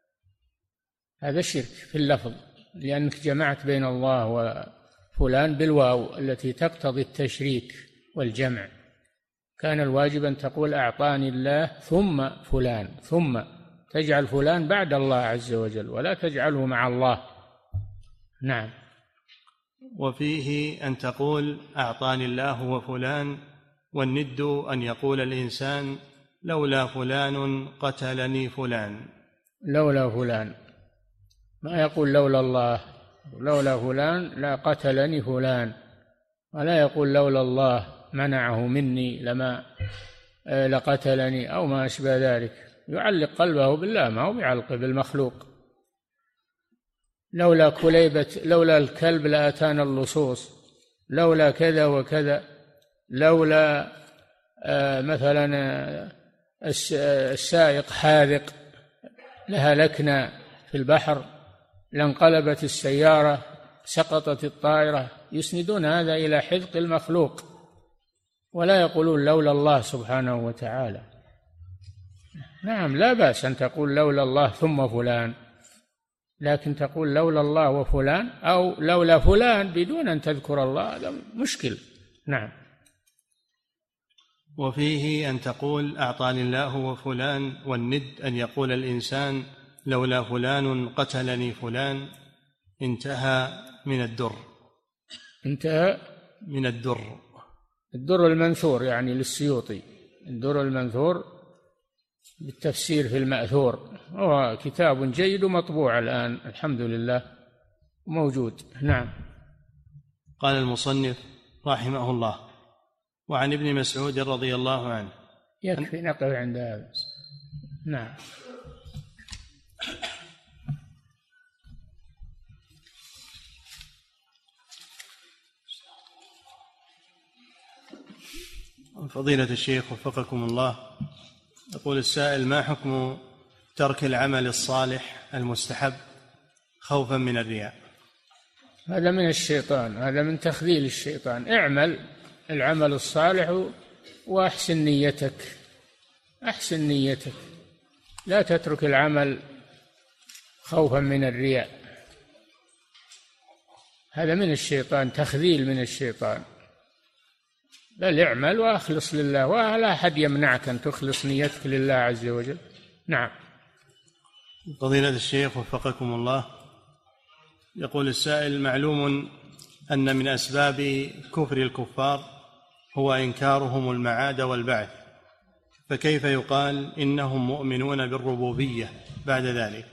هذا شرك في اللفظ، لأنك جمعت بين الله وفلان بالواو التي تقتضي التشريك والجمع. كان الواجب أن تقول: أعطاني الله ثم فلان، ثم تجعل فلان بعد الله عز وجل، ولا تجعله مع الله. نعم. وفيه أن تقول: أعطاني الله وفلان، والند أن يقول الإنسان: لولا فلان قتلني فلان. لولا فلان، ما يقول لولا الله، لولا فلان لا قتلني فلان، ولا يقول لولا الله منعه مني لما لقتلني أو ما أشبه ذلك. يعلق قلبه بالله، ما هو يعلق بالمخلوق. لولا كليبة، لولا الكلب لأتانا اللصوص، لولا كذا وكذا، لولا مثلا السائق حاذق لهلكنا في البحر، لانقلبت السيارة، سقطت الطائرة. يسندون هذا إلى حذق المخلوق، ولا يقولون لولا الله سبحانه وتعالى. نعم، لا بأس أن تقول لولا الله ثم فلان، لكن تقول لولا الله وفلان أو لولا فلان بدون أن تذكر الله، هذا مشكل. نعم. وفيه أن تقول: أعطاني الله وفلان، والند أن يقول الإنسان: لولا فلان قتلني فلان. انتهى من الدر. انتهى من الدر. الدر المنثور يعني للسيوطي، الدر المنثور بالتفسير في المأثور، هو كتاب جيد ومطبوع الآن الحمد لله موجود. نعم. قال المصنف رحمه الله: وعن ابن مسعود رضي الله عنه. يكفي نقف عند هذا. نعم. فضيلة الشيخ وفقكم الله، يقول السائل: ما حكم ترك العمل الصالح المستحب خوفا من الرياء؟ هذا من الشيطان، هذا من تخذيل الشيطان. اعمل العمل الصالح وأحسن نيتك، أحسن نيتك، لا تترك العمل خوفا من الرياء، هذا من الشيطان، تخذيل من الشيطان. بل اعمل وأخلص لله، ولا أحد يمنعك أن تخلص نيتك لله عز وجل. نعم. فضيلة الشيخ وفقكم الله، يقول السائل: معلوم أن من أسباب كفر الكفار هو إنكارهم المعاد والبعث، فكيف يقال إنهم مؤمنون بالربوبية بعد ذلك؟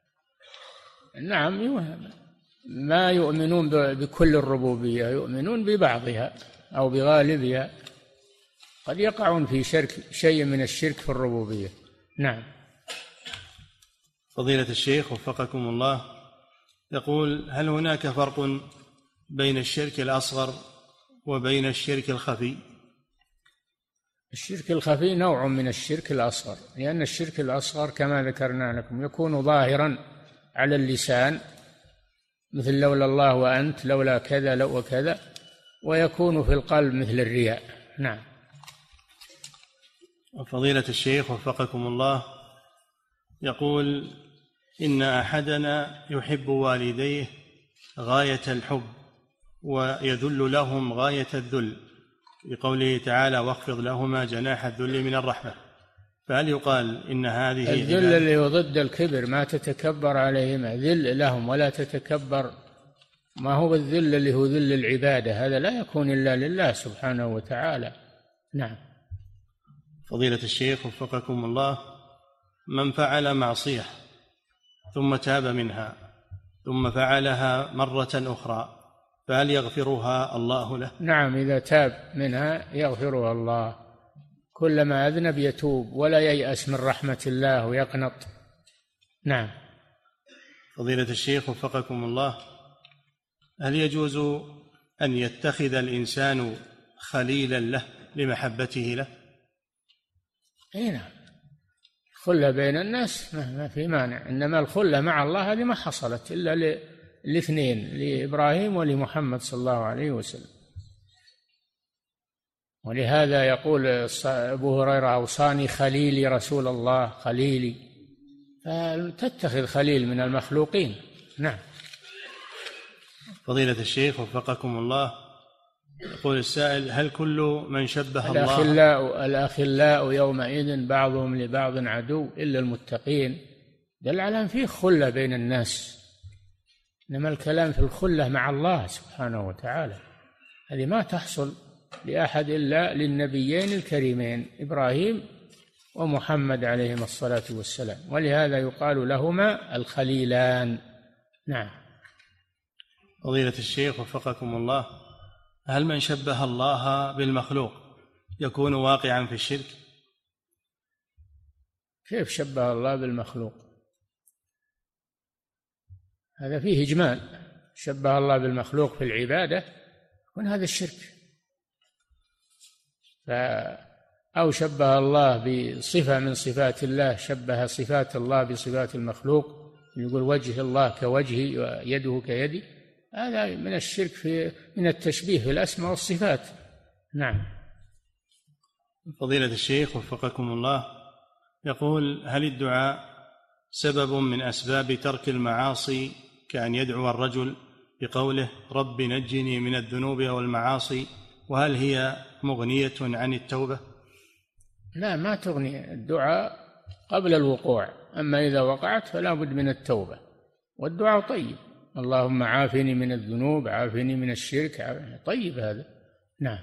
نعم، ما يؤمنون بكل الربوبية، يؤمنون ببعضها أو بغالبها، قد يقعون في شيء من الشرك في الربوبية. نعم. فضيلة الشيخ وفقكم الله، يقول: هل هناك فرق بين الشرك الأصغر وبين الشرك الخفي؟ الشرك الخفي نوع من الشرك الأصغر، لأن الشرك الأصغر كما ذكرنا لكم يكون ظاهرا على اللسان، مثل لولا الله وأنت، لولا كذا لو وكذا، ويكون في القلب مثل الرياء. نعم. فضيلة الشيخ وفقكم الله، يقول: إن أحدنا يحب والديه غاية الحب ويذل لهم غاية الذل، بقوله تعالى: واخفض لهما جناح الذل من الرحمة، فهل يقال إن هذه الذل اللي هو ضد الكبر، ما تتكبر عليهما، ذل لهم ولا تتكبر، ما هو الذل اللي هو ذل العبادة، هذا لا يكون إلا لله سبحانه وتعالى. نعم. فضيلة الشيخ وفقكم الله، من فعل معصية ثم تاب منها ثم فعلها مرة أخرى، فهل يغفرها الله له؟ نعم، إذا تاب منها يغفرها الله، كلما أذنب يتوب ولا ييأس من رحمة الله ويقنط. نعم. فضيلة الشيخ وفقكم الله، هل يجوز أن يتخذ الإنسان خليلا له لمحبته له؟ نعم، الخلة بين الناس ما في مانع، إنما الخلة مع الله هذه ما حصلت إلا الاثنين، لإبراهيم ولمحمد صلى الله عليه وسلم. ولهذا يقول أبو هريرة: أوصاني خليلي رسول الله، خليلي، فتتخذ خليل من المخلوقين. نعم. فضيلة الشيخ وفقكم الله، يقول السائل: هل كل من شبه الله الأخلاء يومئذ بعضهم لبعض عدو إلا المتقين، دل على أن فيه خلة بين الناس، إنما الكلام في الخلة مع الله سبحانه وتعالى، هذه ما تحصل لأحد إلا للنبيين الكريمين إبراهيم ومحمد عليهما الصلاة والسلام، ولهذا يقال لهما الخليلان. نعم. فضيلة الشيخ وفقكم الله، هل من شبه الله بالمخلوق يكون واقعا في الشرك؟ كيف شبه الله بالمخلوق؟ هذا فيه إجمال، شبه الله بالمخلوق في العبادة يكون هذا الشرك، أو شبه الله بصفة من صفات الله، شبه صفات الله بصفات المخلوق، يقول وجه الله كوجهي ويده كيدي، هذا من الشرك من التشبيه في الأسماء والصفات. نعم. فضيلة الشيخ وفقكم الله، يقول: هل الدعاء سبب من أسباب ترك المعاصي، كأن يدعو الرجل بقوله رب نجني من الذنوب والمعاصي، وهل هي مغنية عن التوبة؟ لا، ما تغني، الدعاء قبل الوقوع، أما إذا وقعت فلا بد من التوبة، والدعاء طيب، اللهم عافني من الذنوب، عافني من الشرك، طيب هذا. نعم.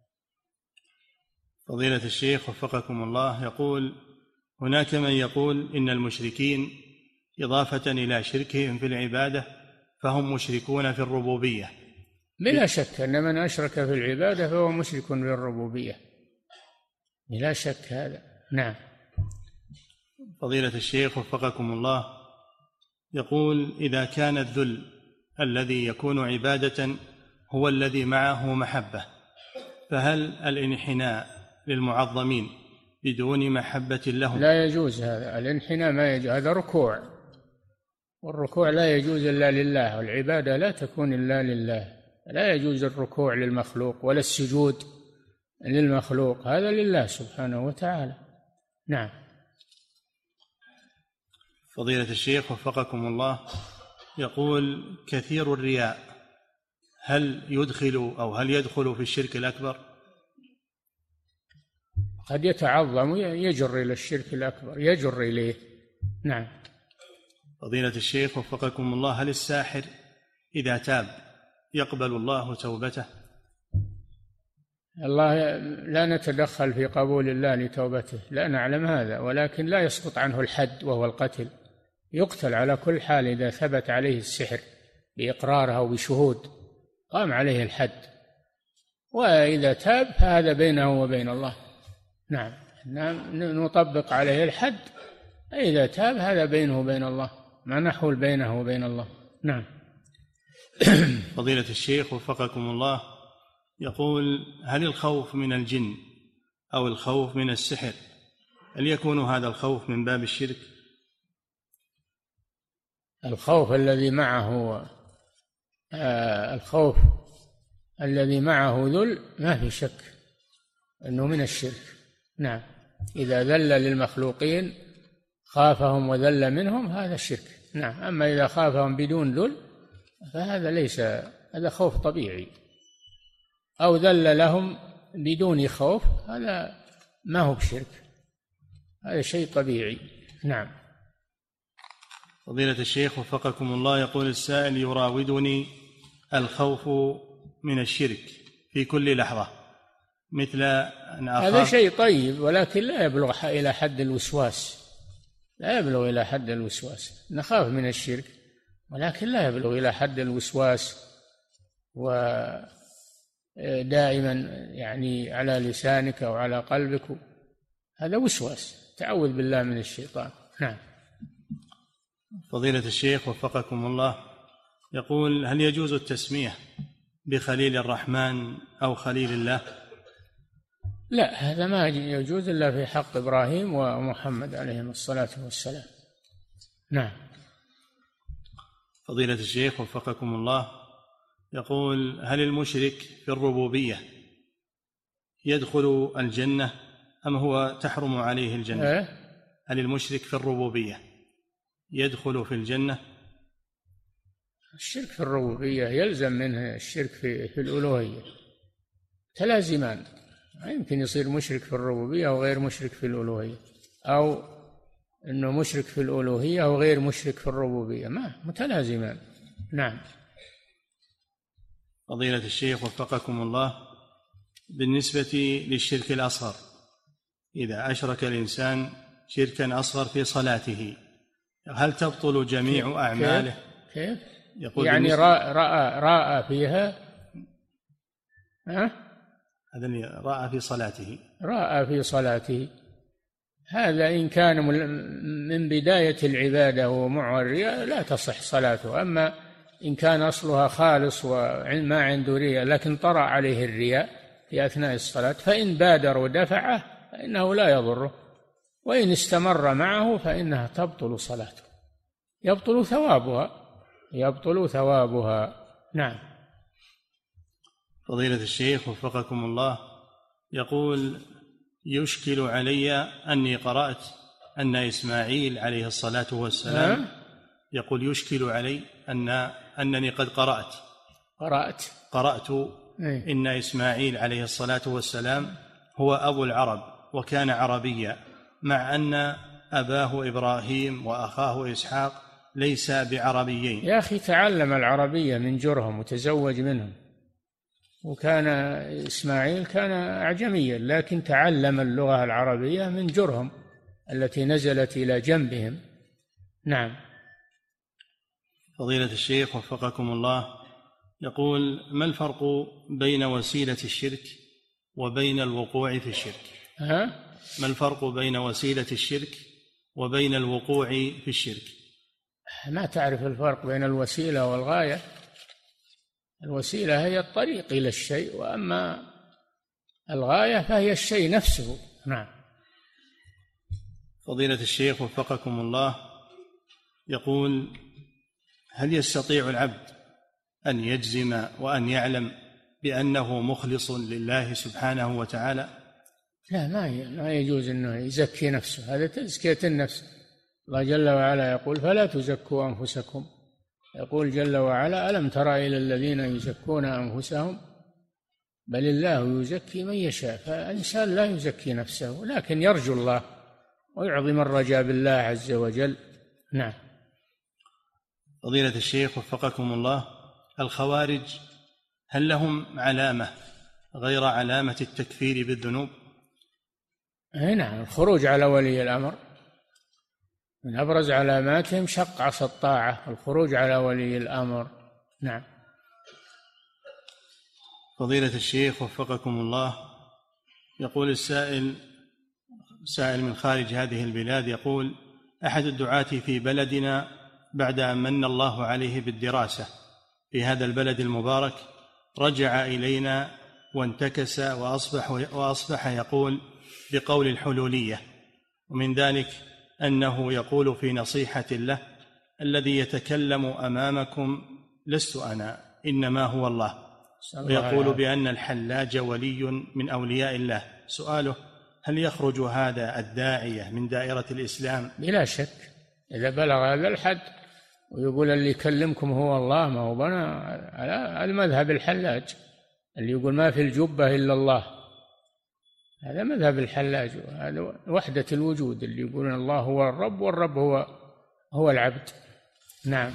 فضيلة الشيخ وفقكم الله، يقول: هناك من يقول إن المشركين إضافة إلى شركهم في العبادة فهم مشركون في الربوبية. بلا شك أن من أشرك في العبادة فهو مشرك في الربوبية، بلا شك هذا. نعم. فضيلة الشيخ وفقكم الله، يقول: إذا كان الذل الذي يكون عبادة هو الذي معه محبة، فهل الانحناء للمعظمين بدون محبة لهم. لا يجوز هذا، الانحناء ما يجوز، هذا ركوع، والركوع لا يجوز إلا لله، والعبادة لا تكون إلا لله، لا يجوز الركوع للمخلوق ولا السجود للمخلوق، هذا لله سبحانه وتعالى. نعم. فضيلة الشيخ وفقكم الله، يقول كثير الرياء هل يدخل في الشرك الأكبر؟ قد يتعظم يجر إلى الشرك الأكبر، يجر إليه. نعم. فضيلة الشيخ وفقكم الله، هل الساحر إذا تاب يقبل الله توبته؟ الله لا نتدخل في قبول الله لتوبته، لا نعلم هذا، ولكن لا يسقط عنه الحد وهو القتل، يقتل على كل حال إذا ثبت عليه السحر بإقرارها أو بشهود قام عليه الحد، وإذا تاب فهذا بينه وبين الله. نعم، نطبق عليه الحد، إذا تاب هذا بينه وبين الله، ما نحول بينه وبين الله. نعم. فضيلة الشيخ وفقكم الله، يقول هل الخوف من الجن أو الخوف من السحر هل يكون هذا الخوف من باب الشرك؟ الخوف الذي معه ذل ما في شك أنه من الشرك. نعم، إذا ذل للمخلوقين خافهم وذل منهم هذا الشرك. نعم، أما إذا خافهم بدون ذل فهذا ليس، هذا خوف طبيعي، أو ذل لهم بدون خوف هذا ما هو بشرك، هذا شيء طبيعي. نعم. فضيلة الشيخ وفقكم الله، يقول السائل يراودني الخوف من الشرك في كل لحظة، مثل أن هذا شيء طيب، ولكن لا يبلغ إلى حد الوسواس، لا يبلغ إلى حد الوسواس. نخاف من الشرك ولكن لا يبلغ إلى حد الوسواس، ودائما يعني على لسانك أو على قلبك، هذا وسواس، تعوذ بالله من الشيطان. نعم. فضيلة الشيخ وفقكم الله، يقول هل يجوز التسمية بخليل الرحمن أو خليل الله؟ لا، هذا ما يجوز إلا في حق إبراهيم ومحمد عليهم الصلاة والسلام. نعم. فضيلة الشيخ وفقكم الله، يقول هل المشرك في الربوبية يدخل الجنة أم هو تحرم عليه الجنة؟ هل المشرك في الربوبية يدخل في الجنة؟ الشرك في الربوبية يلزم منه الشرك في الألوهية، تلازمان، ما يمكن يصير مشرك في الربوبية وغير مشرك في الألوهية، أو أنه مشرك في الألوهية وغير مشرك في الربوبية، ما متلازمان. نعم. فضيلة الشيخ وفقكم الله، بالنسبة للشرك الأصغر، إذا أشرك الإنسان شركا أصغر في صلاته هل تبطل جميع أعماله؟ كيف؟ يقول يعني رأى فيها، هذا اللي رأى في صلاته، هذا إن كان من بداية العبادة ومع الرياء لا تصح صلاته. أما إن كان أصلها خالص وما عنده رياء لكن طرأ عليه الرياء في أثناء الصلاة، فإن بادر ودفعه فإنه لا يضره، وإن استمر معه فإنها تبطل صلاته، يبطل ثوابها. نعم. فضيلة الشيخ وفقكم الله، يقول يشكل علي أني قرأت أن إسماعيل عليه الصلاة والسلام، يقول يشكل علي أنني قد قرأت إن إسماعيل عليه الصلاة والسلام هو أبو العرب وكان عربيا، مع أن أباه إبراهيم وأخاه إسحاق ليس بعربيين. يا أخي تعلم العربية من جرهم وتزوج منهم، وكان إسماعيل كان أعجميا لكن تعلم اللغة العربية من جرهم التي نزلت إلى جنبهم. نعم. فضيلة الشيخ وفقكم الله، يقول ما الفرق بين وسيلة الشرك وبين الوقوع في الشرك؟ ما الفرق بين وسيلة الشرك وبين الوقوع في الشرك؟ ما تعرف الفرق بين الوسيلة والغاية؟ الوسيلة هي الطريق إلى الشيء، وأما الغاية فهي الشيء نفسه. نعم. فضيلة الشيخ وفقكم الله، يقول: هل يستطيع العبد أن يجزم وأن يعلم بأنه مخلص لله سبحانه وتعالى؟ لا، ما يجوز أنه يزكي نفسه، هذا تزكية النفس. الله جل وعلا يقول: فلا تزكوا أنفسكم. يقول جل وعلا: ألم تر إلى الذين يزكون أنفسهم بل الله يزكي من يشاء. فالإنسان لا يزكي نفسه، لكن يرجو الله ويعظم الرجاء بالله عز وجل. نعم. فضيلة الشيخ وفقكم الله، الخوارج هل لهم علامة غير علامة التكفير بالذنوب؟ نعم، الخروج على ولي الأمر من أبرز علاماتهم شق عصا الطاعة، الخروج على ولي الأمر. نعم. فضيلة الشيخ وفقكم الله، يقول السائل من خارج هذه البلاد، يقول: أحد الدعاة في بلدنا بعد أن من الله عليه بالدراسة في هذا البلد المبارك رجع إلينا وانتكس وأصبح يقول بقول الحلولية، ومن ذلك أنه يقول في نصيحة له: الذي يتكلم أمامكم لست أنا إنما هو الله، ويقول بأن الحلاج ولي من أولياء الله. سؤاله: هل يخرج هذا الداعية من دائرة الإسلام؟ بلا شك، إذا بلغ هذا الحد ويقول اللي يكلمكم هو الله، ما هو بنا على المذهب الحلاج اللي يقول ما في الجبة إلا الله، هذا مذهب الحلاج، هذا وحدة الوجود اللي يقولون الله هو الرب والرب هو العبد. نعم.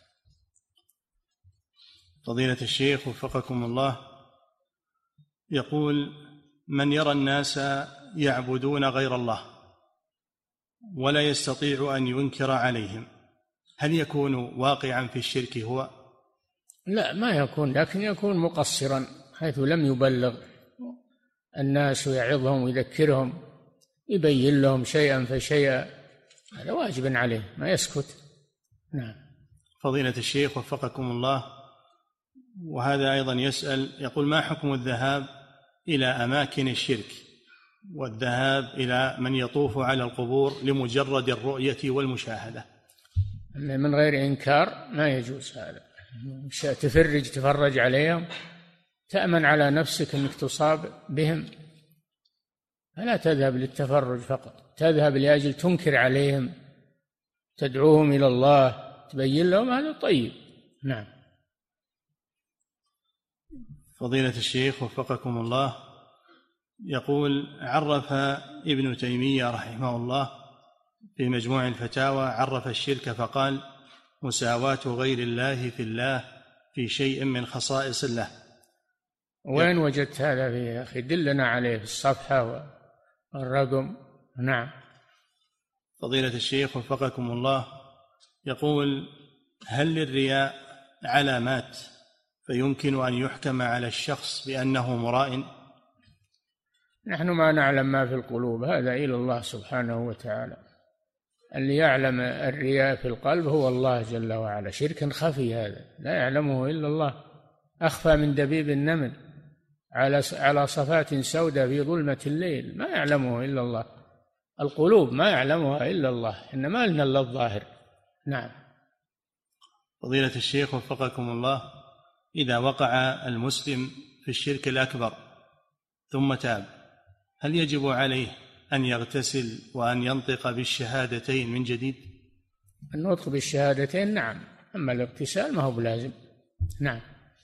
فضيلة الشيخ وفقكم الله، يقول: من يرى الناس يعبدون غير الله ولا يستطيع أن ينكر عليهم، هل يكون واقعا في الشرك هو؟ لا، ما يكون، لكن يكون مقصرا حيث لم يبلغ الناس ويعظهم ويذكرهم، يبين لهم شيئا فشيئا، هذا واجب عليه، ما يسكت. نعم. فضيلة الشيخ وفقكم الله، وهذا أيضا يسأل، يقول: ما حكم الذهاب إلى أماكن الشرك والذهاب إلى من يطوف على القبور لمجرد الرؤية والمشاهدة؟ من غير إنكار ما يجوز هذا. تفرج عليهم، تأمن على نفسك أنك تصاب بهم، فلا تذهب للتفرج فقط، تذهب لأجل تنكر عليهم، تدعوهم إلى الله، تبين لهم، هذا طيب. نعم. فضيلة الشيخ وفقكم الله، يقول: عرف ابن تيمية رحمه الله في مجموع الفتاوى، عرف الشرك فقال: مساواة غير الله في الله في شيء من خصائص الله. وين وجدت هذا يا أخي؟ دلنا عليه في الصفحة والرقم. نعم. فضيلة الشيخ وفقكم الله، يقول: هل للرياء علامات فيمكن أن يحكم على الشخص بأنه مراء؟ نحن ما نعلم ما في القلوب، هذا إلى الله سبحانه وتعالى. اللي يعلم الرياء في القلب هو الله جل وعلا، شرك خفي هذا لا يعلمه إلا الله، أخفى من دبيب النمل على صفات سوداء في ظلمة الليل، ما يعلمه إلا الله. القلوب ما يعلمها إلا الله، إنما لنا إلا الظاهر. نعم. فضيلة الشيخ وفقكم الله، إذا وقع المسلم في الشرك الأكبر ثم تاب، هل يجب عليه أن يغتسل وأن ينطق بالشهادتين من جديد؟ النطق بالشهادتين نعم، أما الاغتسال ما هو بلازم. نعم.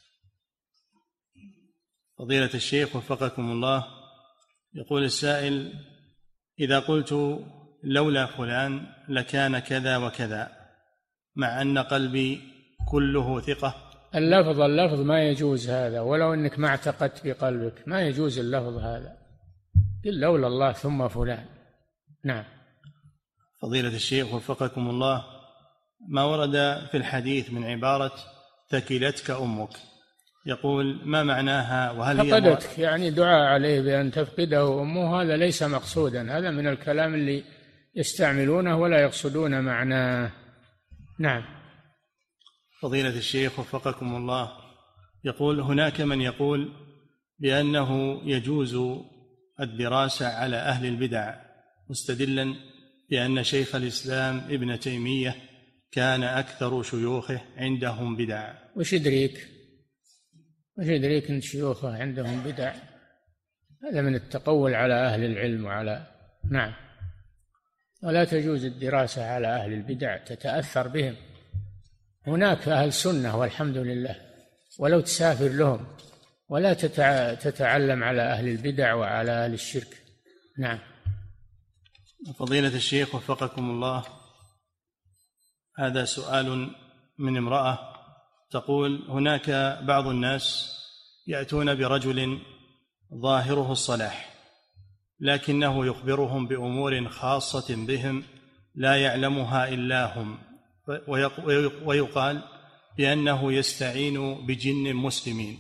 فضيلة الشيخ وفقكم الله، يقول السائل: إذا قلت لولا فلان لكان كذا وكذا، مع أن قلبي كله ثقة. اللفظ ما يجوز هذا، ولو أنك ما اعتقدت بقلبك ما يجوز اللفظ هذا، قل لولا الله ثم فلان. نعم. فضيلة الشيخ وفقكم الله، ما ورد في الحديث من عبارة ثكلتك أمك، يقول: ما معناها؟ وهل هي فقدتك يعني دعاء عليه بأن تفقده أمه، هذا ليس مقصودا، هذا من الكلام اللي يستعملونه ولا يقصدون معناه. نعم. فضيلة الشيخ وفقكم الله، يقول: هناك من يقول بأنه يجوز الدراسة على أهل البدع، مستدلا بأن شيخ الإسلام ابن تيمية كان أكثر شيوخه عندهم بدع. وش يدريك أن شيوخه عندهم بدع؟ هذا من التقول على أهل العلم نعم. ولا تجوز الدراسة على أهل البدع، تتأثر بهم. هناك أهل سنة والحمد لله، ولو تسافر لهم، ولا تتعلم على أهل البدع وعلى أهل الشرك. نعم. فضيلة الشيخ وفقكم الله، هذا سؤال من امرأة تقول: هناك بعض الناس يأتون برجل ظاهره الصلاح، لكنه يخبرهم بأمور خاصة بهم لا يعلمها إلا هم، ويقال بأنه يستعين بجن مسلمين.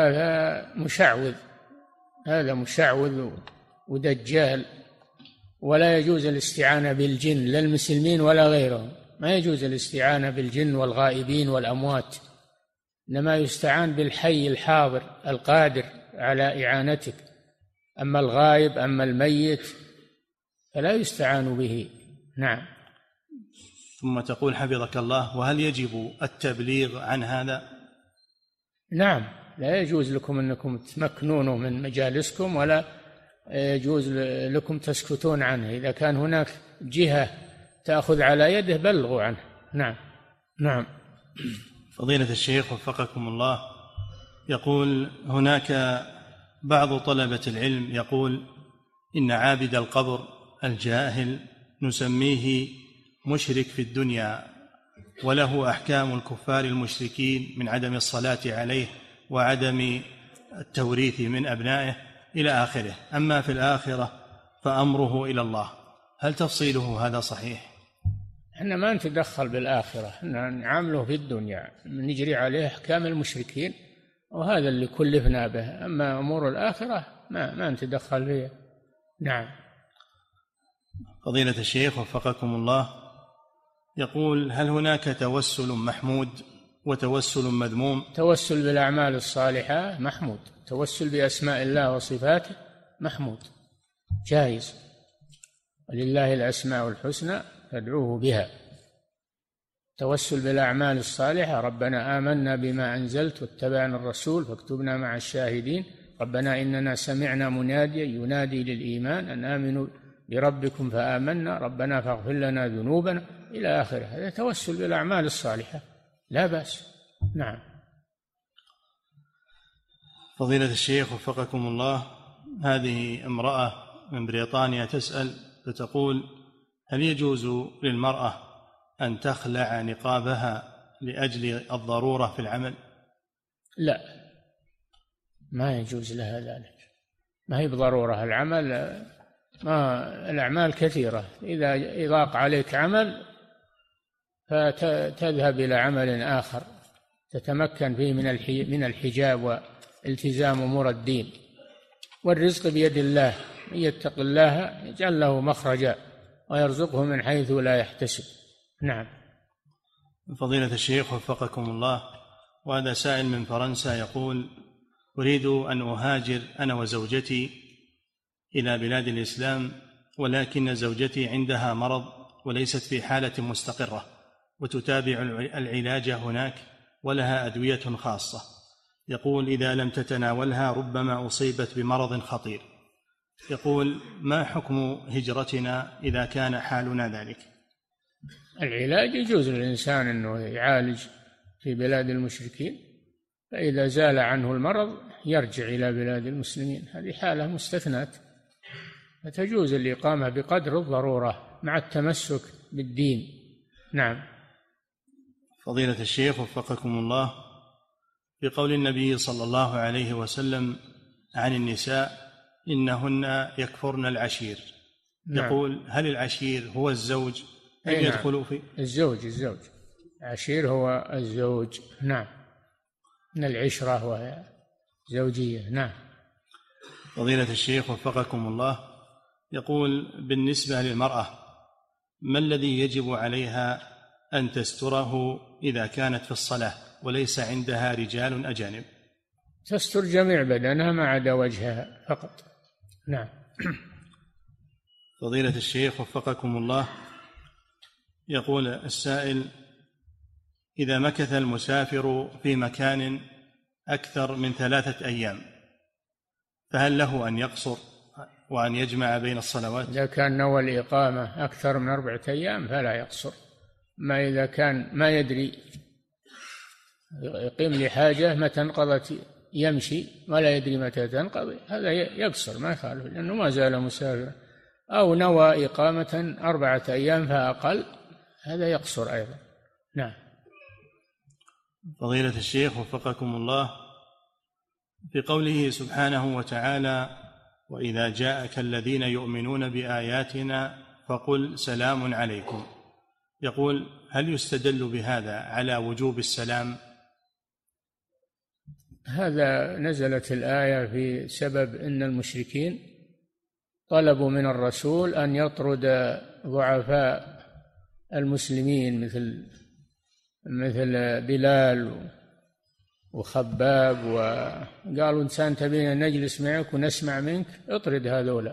هذا مشعوذ ودجال، ولا يجوز الاستعانة بالجن، لا المسلمين ولا غيرهم. ما يجوز الاستعانة بالجن والغائبين والأموات، إنما يستعان بالحي الحاضر القادر على إعانتك. أما الغائب، أما الميت، فلا يستعان به. نعم. ثم تقول حفظك الله: وهل يجب التبليغ عن هذا؟ نعم، لا يجوز لكم أنكم تمكنونه من مجالسكم، ولا يجوز لكم تسكتون عنه. إذا كان هناك جهة تأخذ على يده بلغوا عنه. نعم. نعم. فضيلة الشيخ وفقكم الله، يقول: هناك بعض طلبة العلم يقول إن عابد القبر الجاهل نسميه مشرك في الدنيا، وله أحكام الكفار المشركين من عدم الصلاة عليه وعدم التوريث من أبنائه إلى آخره، أما في الآخرة فأمره إلى الله. هل تفصيله هذا صحيح؟ احنا ما نتدخل بالآخرة، احنا نعامله في الدنيا، نجري عليه أحكام المشركين، وهذا اللي كلفنا به. أما أمور الآخرة ما نتدخل فيها. نعم. فضيلة الشيخ وفقكم الله، يقول: هل هناك توسل محمود وتوسل مذموم؟ توسل بالأعمال الصالحة محمود، توسل بأسماء الله وصفاته محمود جائز، ولله الأسماء الحسنى فادعوه بها. توسل بالأعمال الصالحة: ربنا آمنا بما أنزلت واتبعنا الرسول فاكتبنا مع الشاهدين، ربنا إننا سمعنا مناديا ينادي للإيمان أن آمنوا بربكم فآمنا، ربنا فاغفر لنا ذنوبنا، إلى آخره. هذا توسل بالأعمال الصالحة، لا بأس. نعم. فضيلة الشيخ وفقكم الله، هذه امرأة من بريطانيا تسأل فتقول: هل يجوز للمرأة أن تخلع نقابها لأجل الضرورة في العمل؟ لا، ما يجوز لها ذلك، ما هي بضرورة. الأعمال كثيرة، إذا ضاق عليك عمل فتذهب إلى عمل آخر تتمكن فيه من الحجاب والتزام أمور الدين. والرزق بيد الله، من يتق الله يجعل له مخرجا ويرزقه من حيث لا يحتسب. نعم. فضيلة الشيخ وفقكم الله، وهذا سائل من فرنسا يقول: أريد أن أهاجر أنا وزوجتي إلى بلاد الإسلام، ولكن زوجتي عندها مرض وليست في حالة مستقرة، وتتابع العلاج هناك ولها أدوية خاصة. يقول: إذا لم تتناولها ربما أصيبت بمرض خطير. يقول: ما حكم هجرتنا إذا كان حالنا ذلك؟ العلاج يجوز للإنسان أنه يعالج في بلاد المشركين، فإذا زال عنه المرض يرجع إلى بلاد المسلمين، هذه حالة مستثنات، فتجوز الإقامة بقدر الضرورة مع التمسك بالدين. نعم. فضيلة الشيخ وفقكم الله، في قول النبي صلى الله عليه وسلم عن النساء: إنهن يكفرن العشير. نعم. يقول: هل العشير هو الزوج أم يدخل في الزوج؟ العشير هو الزوج. نعم، من العشرة وهي زوجية. نعم. فضيلة الشيخ وفقكم الله، يقول: بالنسبة للمرأة ما الذي يجب عليها أن تستره إذا كانت في الصلاة وليس عندها رجال أجانب؟ تستر جميع بدنها ما عدا وجهها فقط. نعم. فضيلة الشيخ وفقكم الله، يقول السائل: إذا مكث المسافر في مكان أكثر من 3 أيام فهل له أن يقصر وأن يجمع بين الصلوات؟ إذا كان نوى الإقامة أكثر من 4 أيام فلا يقصر. ما إذا كان ما يدري يقيم لحاجة متى انقضت يمشي ولا يدري متى تنقضي، هذا يقصر ما يخالف لأنه ما زال مسافرا. أو نوى إقامة 4 أيام فأقل، هذا يقصر أيضا. نعم. فضيلة الشيخ وفقكم الله، في قوله سبحانه وتعالى: وإذا جاءك الذين يؤمنون بآياتنا فقل سلام عليكم، يقول: هل يستدل بهذا على وجوب السلام؟ هذا نزلت الآية في سبب أن المشركين طلبوا من الرسول أن يطرد ضعفاء المسلمين مثل بلال وخباب، وقالوا إنسان تبينا نجلس معك ونسمع منك، اطرد هذولا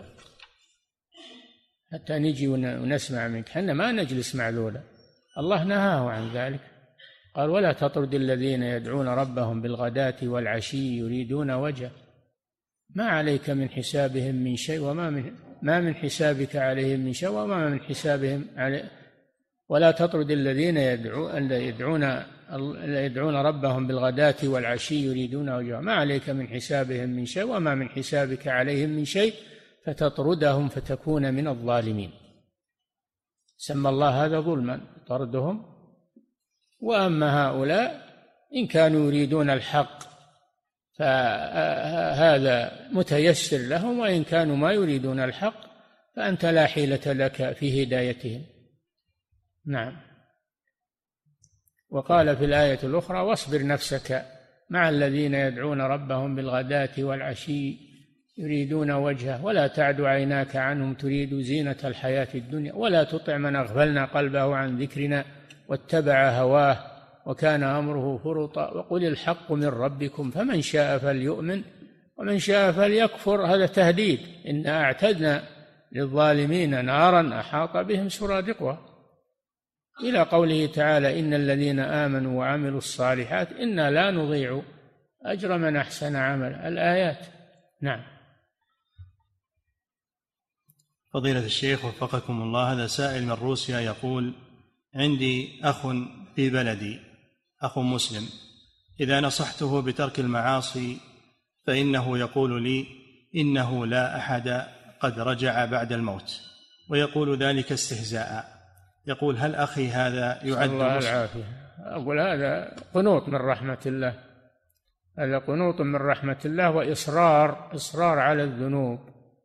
حتى نجي ونسمع منك، حنا ما نجلس مع ذولا. الله نهاه عن ذلك، قال: ولا تطرد الذين يدعون ربهم بالغداة والعشي يريدون وجهه ما عليك من حسابهم من شيء ما من حسابك عليهم من شيء وما من حسابهم عليه. ولا تطرد الذين يدعون ربهم بالغداة والعشي يريدون وجهه ما عليك من حسابهم من شيء وما من حسابك عليهم من شيء فتطردهم فتكون من الظالمين. سمى الله هذا ظلما طردهم. وأما هؤلاء إن كانوا يريدون الحق فهذا متيسر لهم، وإن كانوا ما يريدون الحق فأنت لا حيلة لك في هدايتهم. نعم. وقال في الآية الأخرى: واصبر نفسك مع الذين يدعون ربهم بالغداة والعشي يريدون وجهه ولا تعد عيناك عنهم تريد زينة الحياة الدنيا ولا تطع من أغفلنا قلبه عن ذكرنا واتبع هواه وكان أمره فرطا وقل الحق من ربكم فمن شاء فليؤمن ومن شاء فليكفر. هذا تهديد. إنا أعتدنا للظالمين نارا أحاط بهم سرادقها، إلى قوله تعالى: إن الذين آمنوا وعملوا الصالحات إنا لا نضيع أجر من أحسن عملا. الآيات. نعم. فضيلة الشيخ وفقكم الله، هذا سائل من روسيا يقول: عندي أخ في بلدي، أخ مسلم، إذا نصحته بترك المعاصي فإنه يقول لي إنه لا أحد قد رجع بعد الموت، ويقول ذلك استهزاء. يقول: هل أخي هذا يعد الله العافية؟ أقول هذا قنوط من رحمة الله، هذا قنوط من رحمة الله وإصرار على الذنوب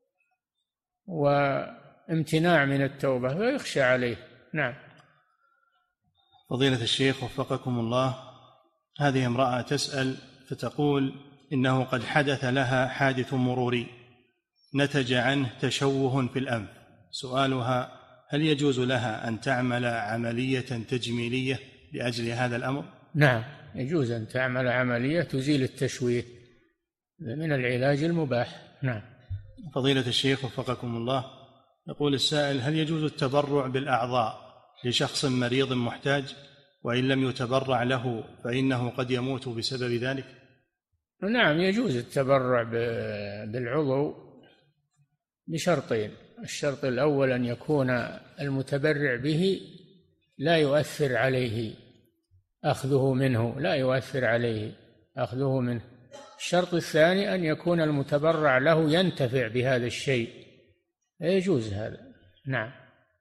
وامتناع من التوبة ويخشى عليه. نعم. فضيلة الشيخ وفقكم الله، هذه امرأة تسأل فتقول إنه قد حدث لها حادث مروري نتج عنه تشوه في الأنف. سؤالها: هل يجوز لها أن تعمل عملية تجميلية لأجل هذا الأمر؟ نعم، يجوز أن تعمل عملية تزيل التشويه، من العلاج المباح. نعم. فضيلة الشيخ وفقكم الله، يقول السائل: هل يجوز التبرع بالأعضاء لشخص مريض محتاج وإن لم يتبرع له فإنه قد يموت بسبب ذلك؟ نعم، يجوز التبرع بالعضو بشرطين: الشرط الأول أن يكون المتبرع به لا يؤثر عليه أخذه منه، لا يؤثر عليه أخذه منه. الشرط الثاني أن يكون المتبرع له ينتفع بهذا الشيء، يجوز هذا. نعم.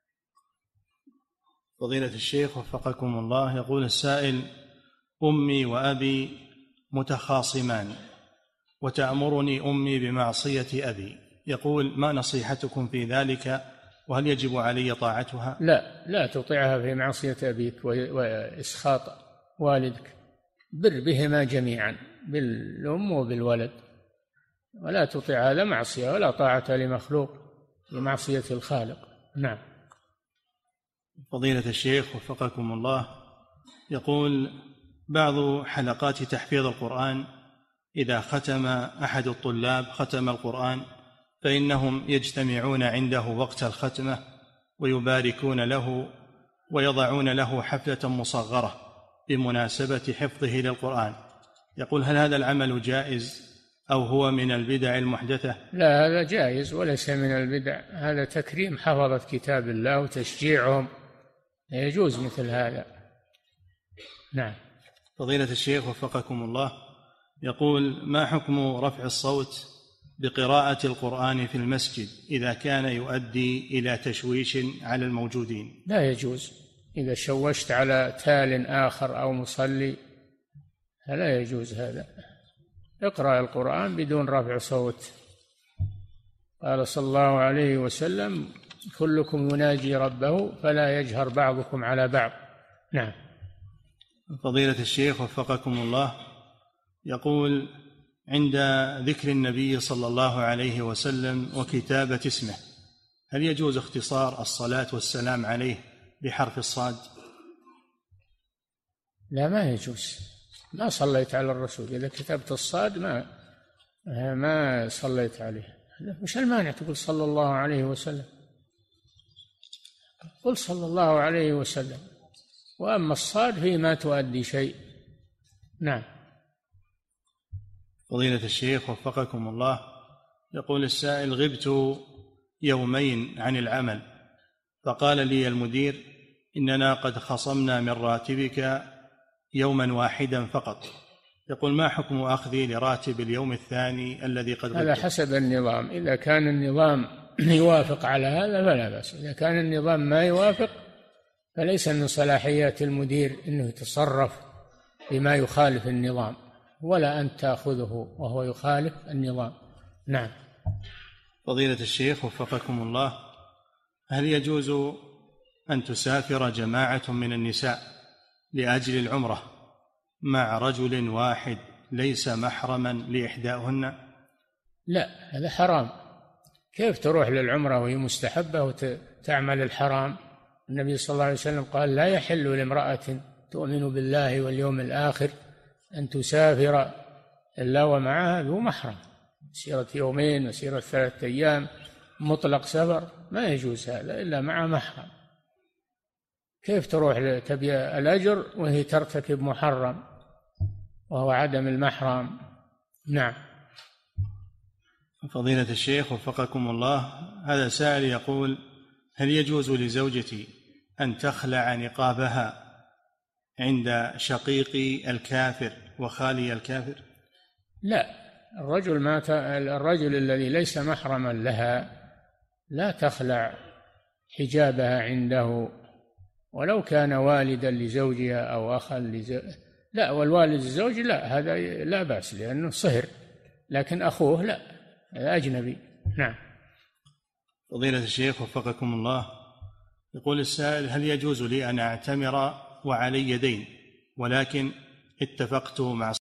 فضيلة الشيخ وفقكم الله، يقول السائل: أمي وأبي متخاصمان وتأمرني أمي بمعصية أبي، يقول: ما نصيحتكم في ذلك وهل يجب علي طاعتها؟ لا تطيعها في معصية أبيك وإسخاط والدك، بر بهما جميعا، بالأم وبالولد، ولا تطيع، هذا معصية ولا طاعة لمخلوق بمعصية الخالق. نعم. فضيلة الشيخ وفقكم الله، يقول: بعض حلقات تحفيظ القرآن إذا ختم أحد الطلاب ختم القرآن فإنهم يجتمعون عنده وقت الختمة ويباركون له ويضعون له حفلة مصغرة بمناسبة حفظه للقرآن. يقول: هل هذا العمل جائز أو هو من البدع المحدثة؟ لا، هذا جائز وليس من البدع، هذا تكريم حفظة كتاب الله وتشجيعهم، يجوز مثل هذا. نعم. فضيلة الشيخ وفقكم الله، يقول: ما حكم رفع الصوت بقراءة القرآن في المسجد إذا كان يؤدي إلى تشويش على الموجودين؟ لا يجوز، إذا شوشت على تال آخر أو مصلي فلا يجوز هذا. اقرأ القرآن بدون رفع صوت. قال صلى الله عليه وسلم: كلكم يناجي ربه فلا يجهر بعضكم على بعض. نعم. فضيلة الشيخ وفقكم الله، يقول: عند ذكر النبي صلى الله عليه وسلم وكتابة اسمه هل يجوز اختصار الصلاة والسلام عليه بحرف الصاد؟ لا، ما يجوز. ما صليت على الرسول إذا كتبت الصاد ما صليت عليه. مش المانع تقول صلى الله عليه وسلم؟ قل صلى الله عليه وسلم، وأما الصاد فيه ما تؤدي شيء. نعم. فضيلة الشيخ وفقكم الله، يقول السائل: غبت يومين عن العمل فقال لي المدير: إننا قد خصمنا من راتبك يوما واحدا فقط. يقول: ما حكم أخذي لراتب اليوم الثاني الذي قد غبت؟ هذا حسب النظام، إذا كان النظام يوافق على هذا فلا بأس، إذا كان النظام ما يوافق فليس من صلاحيات المدير أنه يتصرف بما يخالف النظام، ولا أن تأخذه وهو يخالف النظام. نعم. فضيلة الشيخ وفقكم الله، هل يجوز أن تسافر جماعة من النساء لأجل العمرة مع رجل واحد ليس محرما لإحداهن؟ لا، هذا حرام. كيف تروح للعمرة وهي مستحبة وتعمل الحرام؟ النبي صلى الله عليه وسلم قال: لا يحل لامرأة تؤمن بالله واليوم الآخر أن تسافر إلا ومعها ذو محرم، مسيرة يومين، مسيرة 3 أيام، مطلق سفر، ما يجوز هذا إلا مع محرم. كيف تروح تبي الأجر وهي ترتكب محرم وهو عدم المحرم؟ نعم. فضيلة الشيخ وفقكم الله، هذا سائل يقول: هل يجوز لزوجتي أن تخلع نقابها عند شقيقي الكافر وخالي الكافر؟ لا، الرجل الذي ليس محرما لها لا تخلع حجابها عنده، ولو كان والدا لزوجها أو أخا لا، والوالد الزوج لا، هذا لا بأس لأنه صهر، لكن أخوه لا، هذا أجنبي. نعم. فضيلة الشيخ وفقكم الله، يقول السائل: هل يجوز لي أن أعتمر وعلي دين ولكن اتفقت مع